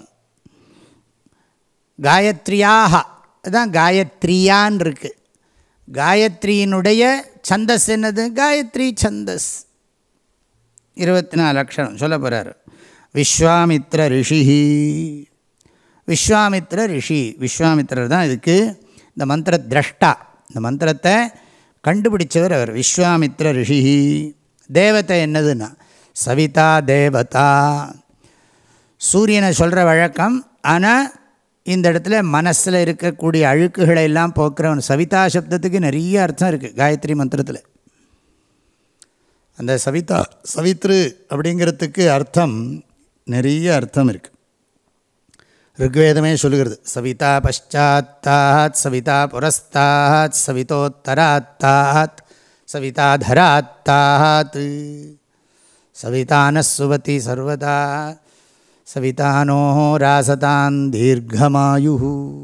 காயத்ரியாக அதுதான் காயத்ரியான் இருக்குது. காயத்ரியினுடைய சந்தஸ் என்னது? காயத்ரி சந்தஸ். இருபத்தி நாலு அக்ஷரம் சொல்ல போகிறார். விஸ்வாமித்ர ரிஷி, விஸ்வாமித்ர ரிஷி, விஸ்வாமித்ரர் தான் இதுக்கு இந்த மந்திர திரஷ்டா, இந்த மந்திரத்தை கண்டுபிடிச்சவர் அவர். விஸ்வாமித்ர ரிஷி. தேவதை என்னதுன்னா சவிதா தேவதா. சூரியனை சொல்கிற வழக்கம், ஆனால் இந்த இடத்துல மனசில் இருக்கக்கூடிய அழுக்குகளை எல்லாம் போக்குறவன். சவிதா சப்தத்துக்கு நிறைய அர்த்தம் இருக்குது காயத்ரி மந்திரத்தில். அந்த சவிதா சவித்ரு அப்படிங்கிறதுக்கு அர்த்தம் நிறைய அர்த்தம் இருக்குது. ருக்வேதமே சொல்லுகிறது. சவிதா பశ్చాத்தாத் சவிதா புரஸ்தாத் சவிதோத்தராத்தாத் சவிதா தராத்தாத் சவிதான சுவதி சர்வதா சவிதானோ ராசதான் தீர்க்கமாயு.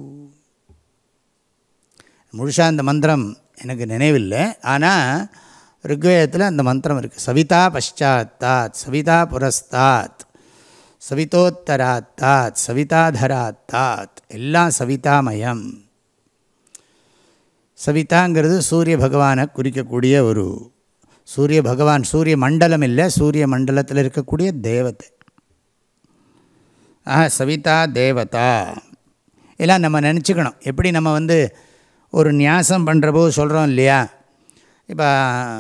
முழுசாக அந்த மந்திரம் எனக்கு நினைவில்லை, ஆனால் ருக்வேதத்தில் அந்த மந்திரம் இருக்குது. சவிதா பశ్చాத்தாத் சவிதா புரஸ்தாத் சவிதோத்தராத்தாத் சவிதாதராத்தாத், எல்லாம் சவிதாமயம். சவிதாங்கிறது சூரிய பகவானை குறிக்கக்கூடிய ஒரு, சூரிய பகவான் சூரிய மண்டலம் இல்லை, சூரிய மண்டலத்தில் இருக்கக்கூடிய தேவதை. ஆஹா சவிதா தேவதா எல்லாம் நம்ம நினச்சிக்கணும். எப்படி நம்ம வந்து ஒரு நியாசம் பண்ணுறபோது சொல்கிறோம் இல்லையா, இப்போ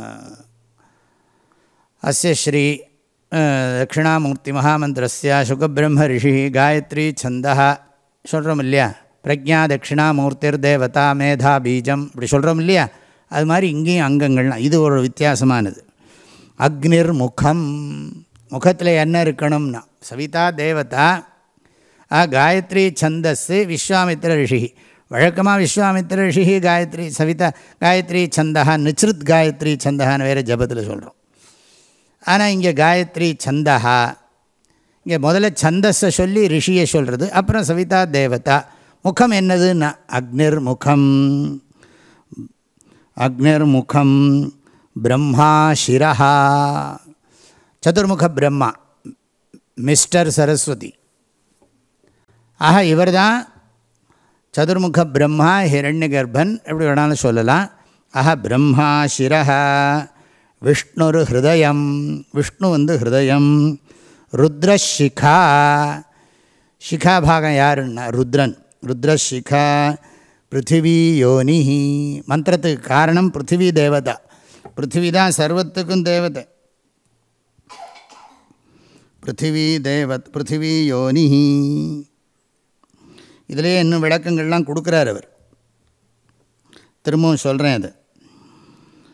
அஸ்ய ஸ்ரீ தட்சிணாமூர்த்தி மகாமந்திரஸ்ய சுகபிரம்ம ரிஷி காயத்ரி சந்தா சொல்கிறோம் இல்லையா, பிரஜா தட்சிணாமூர்த்திர் தேவதா மேதா பீஜம் இப்படி சொல்கிறோம் இல்லையா. அது மாதிரி இங்கேயும் அங்கங்கள்லாம் இது ஒரு வித்தியாசமானது. அக்னிர் முகம், முகத்தில் என்ன இருக்கணும்னா சவிதா தேவதா. ஆ காயத்ரி சந்தஸ் விஸ்வாமித்ர ரிஷி. வழக்கமாக விஸ்வாமித்ர ரிஷி காயத்ரி சவிதா காயத்ரி சந்தா நிச்ருத் காயத்ரி சந்தகான்னு வேறு ஜபத்தில் சொல்கிறோம். ஆனால் இங்கே காயத்ரி சந்தா, இங்கே முதல்ல சந்தஸை சொல்லி ரிஷியை சொல்கிறது, அப்புறம் சவிதா தேவதா. முகம் என்னதுன்னா அக்னிர் முகம், அக்னிர் முகம் பிரம்மா சிரஹா. சதுர்முக பிரம்மா மிஸ்டர் சரஸ்வதி. ஆக இவர் தான் சதுர்முக பிரம்மா, ஹிரண்ய கர்ப்பன் எப்படி வேணாலும் சொல்லலாம். ஆஹா பிரம்மா சிரஹ, விஷ்ணுரு ஹிருதயம், விஷ்ணு வந்து ஹிருதயம், ருத்ரஷிகா, சிகா பாகம் யாருன்னா ருத்ரன், ருத்ரஷிகா, பிருத்திவி யோனி. மந்திரத்துக்கு காரணம் பிருத்திவி தேவதா, பிருத்திவி தான் சர்வத்துக்கும் தேவதை. பிருத்திவி தேவத் பிருத்திவி யோனி. இதிலே இன்னும் விளக்கங்கள்லாம் கொடுக்குறார் அவர். திரும்பவும் சொல்கிறேன். அது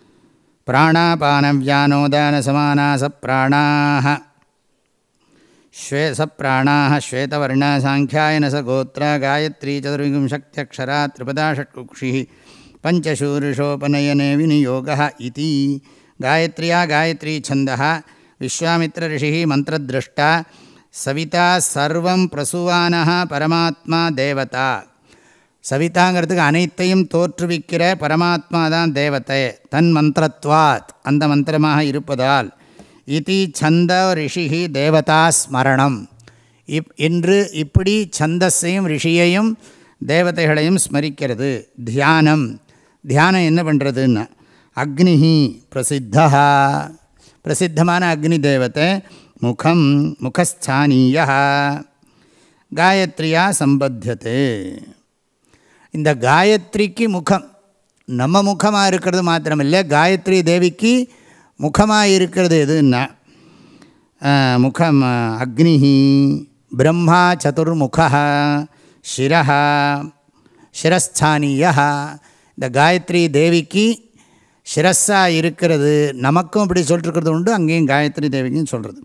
பிராணாபான வியானோதான சமானாச பிராணாக ஸ்வே சப்ராணாः ஸ்வேதவர்ணா சாங்கியாயன ச கோத்ரா காயத்ரி சதுர்விகும்சக்த்யக்ஷரா த்ரிபதா ஷட்குக்ஷிः பஞ்சசூரிஷோபநயனே விநியோகः இதி. காயத்ரியா காயத்ரி சந்தः விஸ்வாமித்ர ரிஷிः மந்திரத்ரஷ்டா சவிதா சர்வம் பிரசுவானः பரமாத்மா தேவதா. சவிதாங்கிறதுக்கு அனைத்தையும் தோற்றுவிக்கிற பரமாத்மா தான் தேவதை. தன் மந்திரத்வாத் அந்த மந்திரமாக இருப்பதால். இதி சந்த ரிஷிஹி தேவதா ஸ்மரணம். இப் இன்று இப்படி சந்தஸையும் ரிஷியையும் தேவதைகளையும் ஸ்மரிக்கிறது. தியானம் தியானம் என்ன பண்ணுறதுன்னா அக்னிஹி பிரசித்தா பிரசித்தமான அக்னி தேவதை. முகம் முகஸ்தானீய காயத்ரியா சம்பத்தியதே. இந்த காயத்ரிக்கு முகம் நம்ம முகமாக இருக்கிறது மாத்திரமில்லை, காயத்ரி தேவிக்கு முகமாக இருக்கிறது எதுன்னா முகம் அக்னிஹி பிரம்மா சதுர்முகா சிரஹ சிரஸ்தானீய. இந்த காயத்ரி தேவிக்கு சிரஸாக இருக்கிறது. நமக்கும் இப்படி சொல்லிருக்கிறது உண்டு, அங்கேயும் காயத்ரி தேவிக்கும் சொல்கிறது.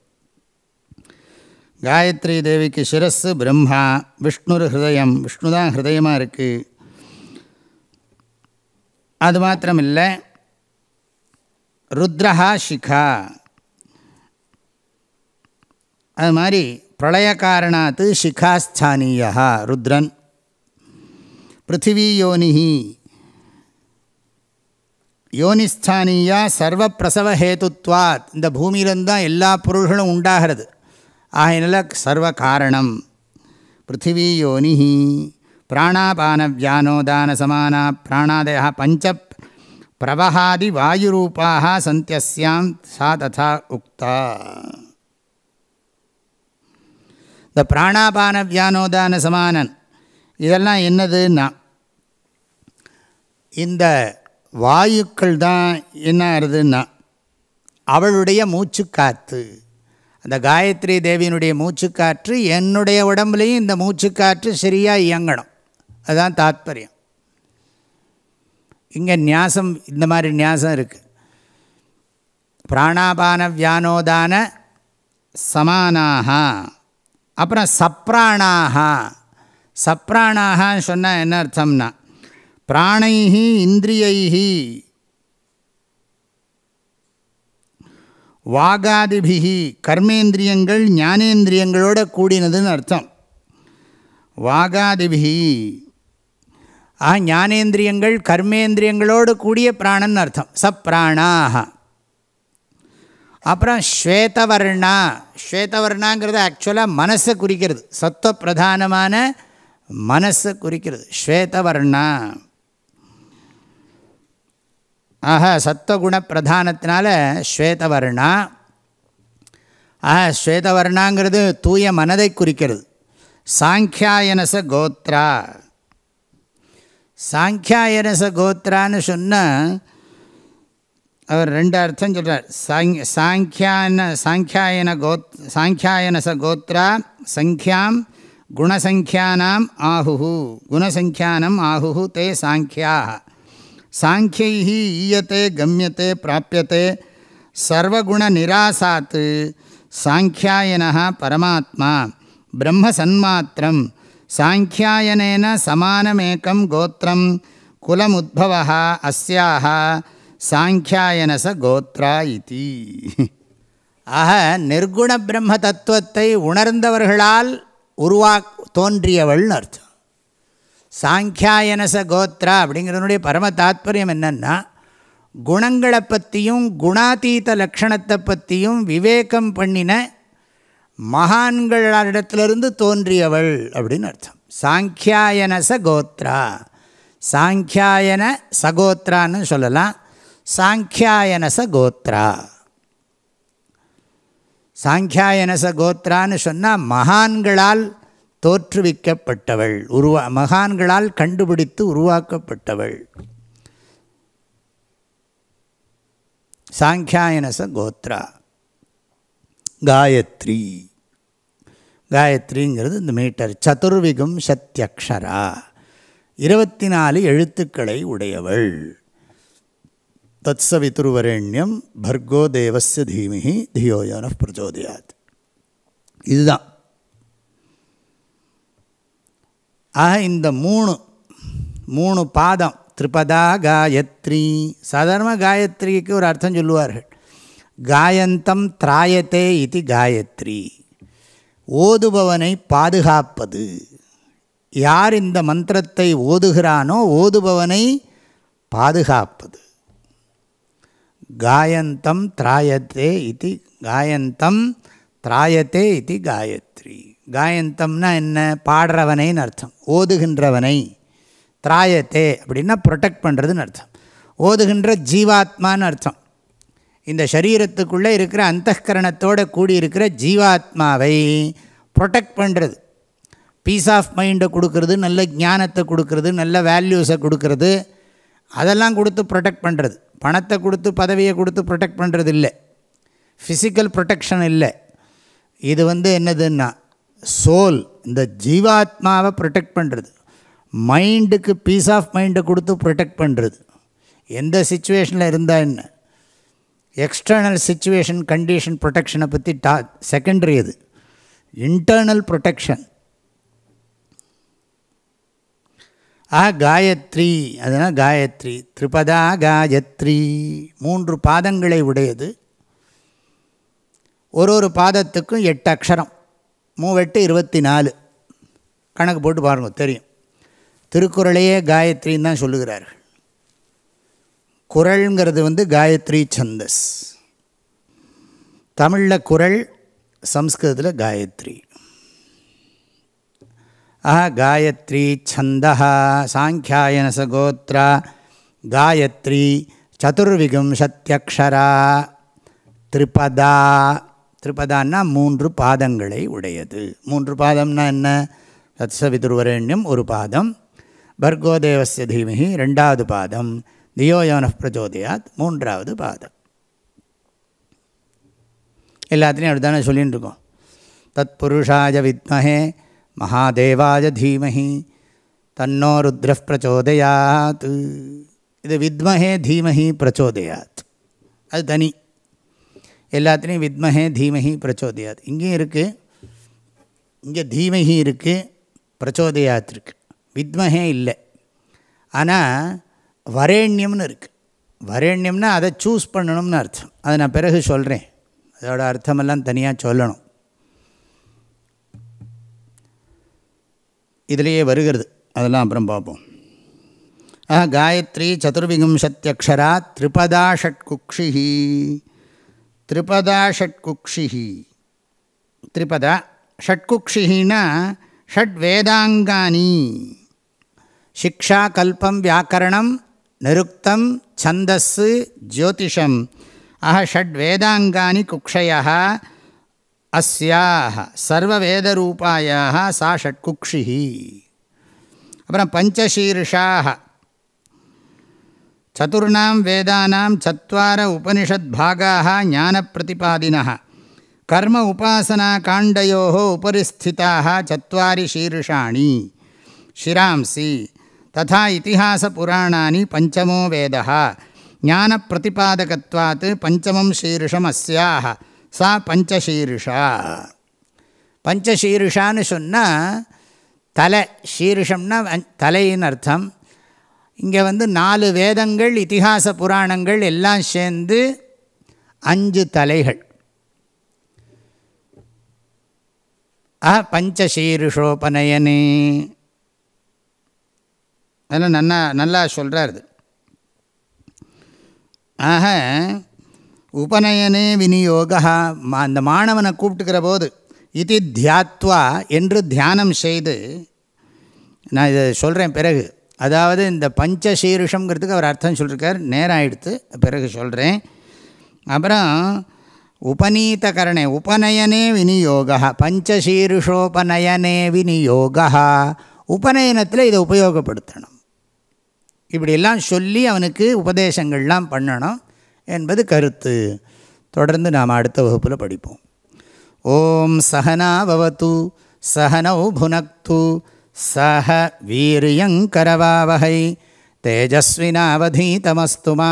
காயத்ரி தேவிக்கு சிரஸ்ஸு பிரம்மா, விஷ்ணுர் ஹிருதயம், விஷ்ணு தான் ஹிருதயமாக இருக்குது. அது மாத்திரமில்லை, ருத்ரஹா சிகா. அது மாதிரி பிரளய காரணாத்து சிகாஸ்தானீயா ருத்ரன். பிருத்திவி யோனிஹி யோனிஸ்தானீயா சர்வ பிரசவ ஹேதுத்வாத். இந்த பூமியிலிருந்து தான் எல்லா பொருள்களும் உண்டாகிறது. ஆகையினால சர்வ காரணம். பிருத்திவி யோனிஹி பிராணாபான வியானோதான சமானா பிராணாதய பஞ்ச பிரவஹாதி வாயுரூபாக சந்தியஸ்யாம் சா ததா உக்தா. இந்த பிராணாபான வியானோதான சமானன் இதெல்லாம் என்னதுன்னா இந்த வாயுக்கள் தான் என்ன ஆகுதுன்னா அவளுடைய மூச்சுக்காற்று. அந்த காயத்ரி தேவியினுடைய மூச்சுக்காற்று என்னுடைய உடம்புலையும் இந்த மூச்சுக்காற்று சரியாக இயங்கணும். அதுதான் தாத்பரியம். இங்கே நியாசம் இந்த மாதிரி நியாசம் இருக்குது. பிராணாபான வியானோதான சமானாக. அப்புறம் சப்ராணாக. சப்ராணாகன்னு சொன்னால் என்ன அர்த்தம்னா பிராணைஹி இந்திரியைஹி வாகாதிபிஹி கர்மேந்திரியங்கள் ஞானேந்திரியங்களோட கூடினதுன்னு அர்த்தம். வாகாதிபிஹி ஆ ஞானேந்திரியங்கள் கர்மேந்திரியங்களோடு கூடிய பிராணன் அர்த்தம். சப்ராணாக. அப்புறம் ஸ்வேதவர்ணா. ஸ்வேதவர்ணாங்கிறது ஆக்சுவலாக மனசை குறிக்கிறது. சத்துவ பிரதானமான மனசை குறிக்கிறது ஸ்வேதவர்ணா. ஆஹ சத்வகுண பிரதானத்தினால ஸ்வேதவர்ணா. ஆஹ ஸ்வேதவர்ணாங்கிறது தூய மனதை குறிக்கிறது. சாங்கியாயனச கோத்ரா. சாங்கியாயனச கோத்ரான்னு சொன்னால் அவர் ரெண்டு அர்த்தம் சொல்கிறார். சாங் சாங்கியான சாங்கியாயன கோத் சாங்கியாயனச கோத்ரா சங்கியாம் குணசங்கியானாம் ஆஹுஹு. குணசங்கியானம் ஆஹுஹு தே சாங்கியாக. சாங்கியைஹி ஈயத்தே கம்யத்தே பிராப்யத்தே சர்வகுண நிராசாத் சாங்கியாயனः பரமாத்மா பிரம்ம சன்மாத்திரம். சாங்கியாயனேன சமானமேகம் கோத்திரம் குலமுத்பவः அஸ்யாஹ சாங்கியாயனச கோத்ரா இதி. ஆக நிர்குண பிரம்ம தத்துவத்தை உணர்ந்தவர்களால் உருவா தோன்றியவள்னு அர்த்தம். சாங்கியாயனச கோத்ரா அப்படிங்கிறதுனுடைய பரம தாத்பரியம் என்னென்னா குணங்களை பற்றியும் குணாதீத லக்ஷணத்தை பற்றியும் விவேகம் பண்ணின மகான்களிடத்திலிருந்து தோன்றியவள் அப்படின்னு அர்த்தம். சாங்கியாயனச கோத்ரா. சாங்கியாயன சகோத்ரான்னு சொல்லலாம். சாங்கியாயனச கோத்ரா. சாங்கியாயனச கோத்ரான்னு சொன்னால் மகான்களால் தோற்றுவிக்கப்பட்டவள், உருவா மகான்களால் கண்டுபிடித்து உருவாக்கப்பட்டவள். சாங்கியாயனச கோத்ரா. காயத்ரி. காயத்ரிங்கிறது இந்த மீட்டர். சதுர்விகும் சத்யக்ஷரா. இருபத்தி நாலு எழுத்துக்களை உடையவள். தத்சவிதுர்வரேண்யம் பர்கோ தேவஸ்ய தீமிஹி தியோ யோனः பிரச்சோதயாத். இதுதான். ஆக இந்த மூணு மூணு பாதம் திரிபதா காயத்ரி. சாதாரண காயத்ரிக்கு ஒரு அர்த்தம் சொல்லுவார்கள், காயந்தம் திராயத்தே இது காயத்ரி, ஓதுபவனை பாதுகாப்பது. யார் இந்த மந்திரத்தை ஓதுகிறானோ ஓதுபவனை பாதுகாப்பது. காயந்தம் திராயத்தே இது காயந்தம் திராயத்தே இது காயத்ரி. காயந்தம்னா என்ன? பாடுறவனைன்னு அர்த்தம். ஓதுகின்றவனை. திராயத்தே அப்படின்னா ப்ரொடெக்ட் பண்ணுறதுன்னு அர்த்தம். ஓதுகின்ற ஜீவாத்மான்னு அர்த்தம். இந்த சரீரத்துக்குள்ளே இருக்கிற அந்தఃகரணத்தோடு கூடியிருக்கிற ஜீவாத்மாவை ப்ரொடெக்ட் பண்ணுறது, பீஸ் ஆஃப் மைண்டை கொடுக்கறது, நல்ல ஞானத்தை கொடுக்கறது, நல்ல வேல்யூஸை கொடுக்கறது, அதெல்லாம் கொடுத்து ப்ரொடெக்ட் பண்ணுறது. பணத்தை கொடுத்து பதவியை கொடுத்து ப்ரொடெக்ட் பண்ணுறது இல்லை, ஃபிசிக்கல் ப்ரொடெக்ஷன் இல்லை. இது வந்து என்னதுன்னா சோல், இந்த ஜீவாத்மாவை ப்ரொடெக்ட் பண்ணுறது. மைண்டுக்கு பீஸ் ஆஃப் மைண்டை கொடுத்து ப்ரொடெக்ட் பண்ணுறது. எந்த சிச்சுவேஷனில் இருந்தால் என்ன, எக்ஸ்டர்னல் சிச்சுவேஷன் கண்டிஷன் ப்ரொடெக்ஷனை பற்றி டா செகண்டரி. அது இன்டர்னல் ப்ரொடெக்ஷன். ஆ காயத்ரி, அதனால் காயத்ரி திரிபதா காயத்ரி, மூன்று பாதங்களை உடையது. ஒரு ஒரு பாதத்துக்கும் எட்டு அக்ஷரம், மூவெட்டு இருபத்தி நாலு. கணக்கு போட்டு பாருங்க, தெரியும். திருக்குறளையே காயத்ரின்னு தான் சொல்லுகிறார்கள். குறள்ங்கிறது வந்து காயத்ரி சந்தஸ். தமிழில் குறள், சம்ஸ்கிருதத்தில் காயத்ரி. ஆஹா காயத்ரி சந்தஹா சாங்கியாயன சகோத்ரா காயத்ரி சதுர்விகும்சத்யக்ஷரா திரிபதா. திரிபதான்னா மூன்று பாதங்களை உடையது. மூன்று பாதம்னா என்ன? தத்சவிதுர்வரேண்யம் ஒரு பாதம், பர்கோதேவஸ்ய தீமஹி ரெண்டாவது பாதம், தியோ யோனः பிரச்சோதயாத் மூன்றாவது பாதம். எல்லாத்துலேயும் அப்படி தானே சொல்லின்னு இருக்கோம். தத் புருஷாய வித்மஹே மகாதேவாய தீமஹி தன்னோ ருத்ரः பிரச்சோதயாத். இது வித்மஹே தீமஹி பிரச்சோதயாத், அது தனி. எல்லாத்துலேயும் வித்மஹே தீமஹி பிரச்சோதயாத். இங்கேயும் இருக்குது, இங்கே தீமஹி இருக்குது, பிரச்சோதயாத் இருக்குது, வித்மஹே இல்லை. ஆனால் வரேண்யம்னு இருக்குது. வரேண்யம்னா அதை சூஸ் பண்ணணும்னு அர்த்தம். அதை நான் பிறகு சொல்கிறேன், அதோட அர்த்தமெல்லாம் தனியாக சொல்லணும். இதிலேயே வருகிறது, அதெல்லாம் அப்புறம் பார்ப்போம். ஆ காயத்ரி சதுர்விகும்சத்யக்ஷரா திரிபதா ஷட்குக்ஷிஹி. திரிபதா ஷட்குக்ஷிஹி. திரிபதா ஷட்குக்ஷிஹினா ஷட் வேதாங்கானி. சிக்ஷா கல்பம் வியாக்கரணம் நிருக்தம் சந்தஸ்ஸு ஜோதிஷம். ஆஹ ஷட் வேதாங்கானி குக்ஷயः அஸ்யாஹ சர்வவேதரூபாயாஹ சா ஷட்குக்ஷிஹி. அப்புறம் பஞ்சசீர்ஷாஹ சதுர்ணாம் வேதானாம் சத்வார உபனிஷத் பாகாஹ ஞான பிரதிபாதினஹ கர்ம உபாசனா காண்டயோஹ உபரிஸ்திதாஹ சத்வாரி சீர்ஷாணி ஷிராம்சி ததா இதிஹாச புராணானி பஞ்சமோ வேதः ஞான பிரதிபாதகத்வாத் பஞ்சமம் சீர்ஷம் அஸ்யாஹ சா பஞ்சசீர்ஷா. பஞ்சசீர்ஷான்னு சொன்னால் தலை, சீர்ஷம்னா தலைன்னு அர்த்தம். இங்கே வந்து நாலு வேதங்கள், இதிகாச புராணங்கள் எல்லாம் சேர்ந்து அஞ்சு தலைகள். ஆ பஞ்சசீர்ஷோபநயனே, அதெல்லாம் நல்லா நல்லா சொல்கிறார். ஆக உபநயனே விநியோகா, அந்த மாணவனை கூப்பிட்டுக்கிற போது இது தியாத்வா என்று தியானம் செய்து, நான் இதை சொல்கிறேன் பிறகு. அதாவது இந்த பஞ்சசீர்ஷங்கிறதுக்கு அவர் அர்த்தம் சொல்லியிருக்கார், நேரம் ஆகிடுத்து, பிறகு சொல்கிறேன். அப்புறம் உபநீதகரணே உபநயனே விநியோகா, பஞ்சசீர்ஷோபநயனே விநியோகா, உபநயனத்தில் இதை உபயோகப்படுத்தணும். இப்படியெல்லாம் சொல்லி அவனுக்கு உபதேசங்கள்லாம் பண்ணணும் என்பது கருத்து. தொடர்ந்து நாம் அடுத்த வகுப்பில் படிப்போம். ஓம் சகனா பவது சகனௌ புனக்து சஹ வீரியங்கரவாவஹை தேஜஸ்வினாவதீதமஸ்து மா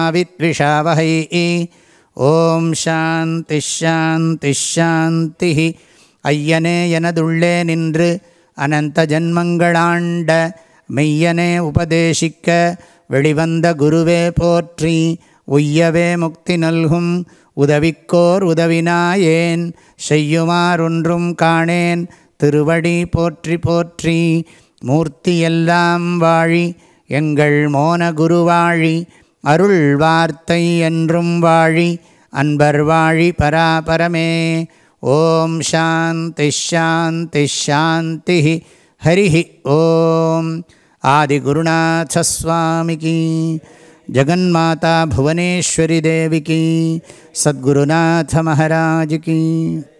வித்விஷாவஹை. ஓம் சாந்தி ஷாந்தி ஷாந்தி. ஐயனே எனதுள்ளே நின்று அனந்த ஜன்மங்களாண்ட மெய்யனே உபதேசிக்க வெளிவந்த குருவே போற்றி. உய்யவே முக்தி நல்கும் உதவிக்கோர் உதவினாயேன் செய்யுமாறொன்றும் காணேன் திருவடி போற்றி போற்றி. மூர்த்தியெல்லாம் வாழி எங்கள் மோன குருவாழி அருள் வார்த்தை என்றும் வாழி அன்பர் வாழி பராபரமே. ஓம் சாந்தி ஷாந்தி ஷாந்தி. ஹரி ஓம். ஆதிகுருநாத ஸ்வாமிகி, ஜகன்மாதா புவனேஸ்வரி தேவிகி, சத்குருநாத மகாராஜ் கி.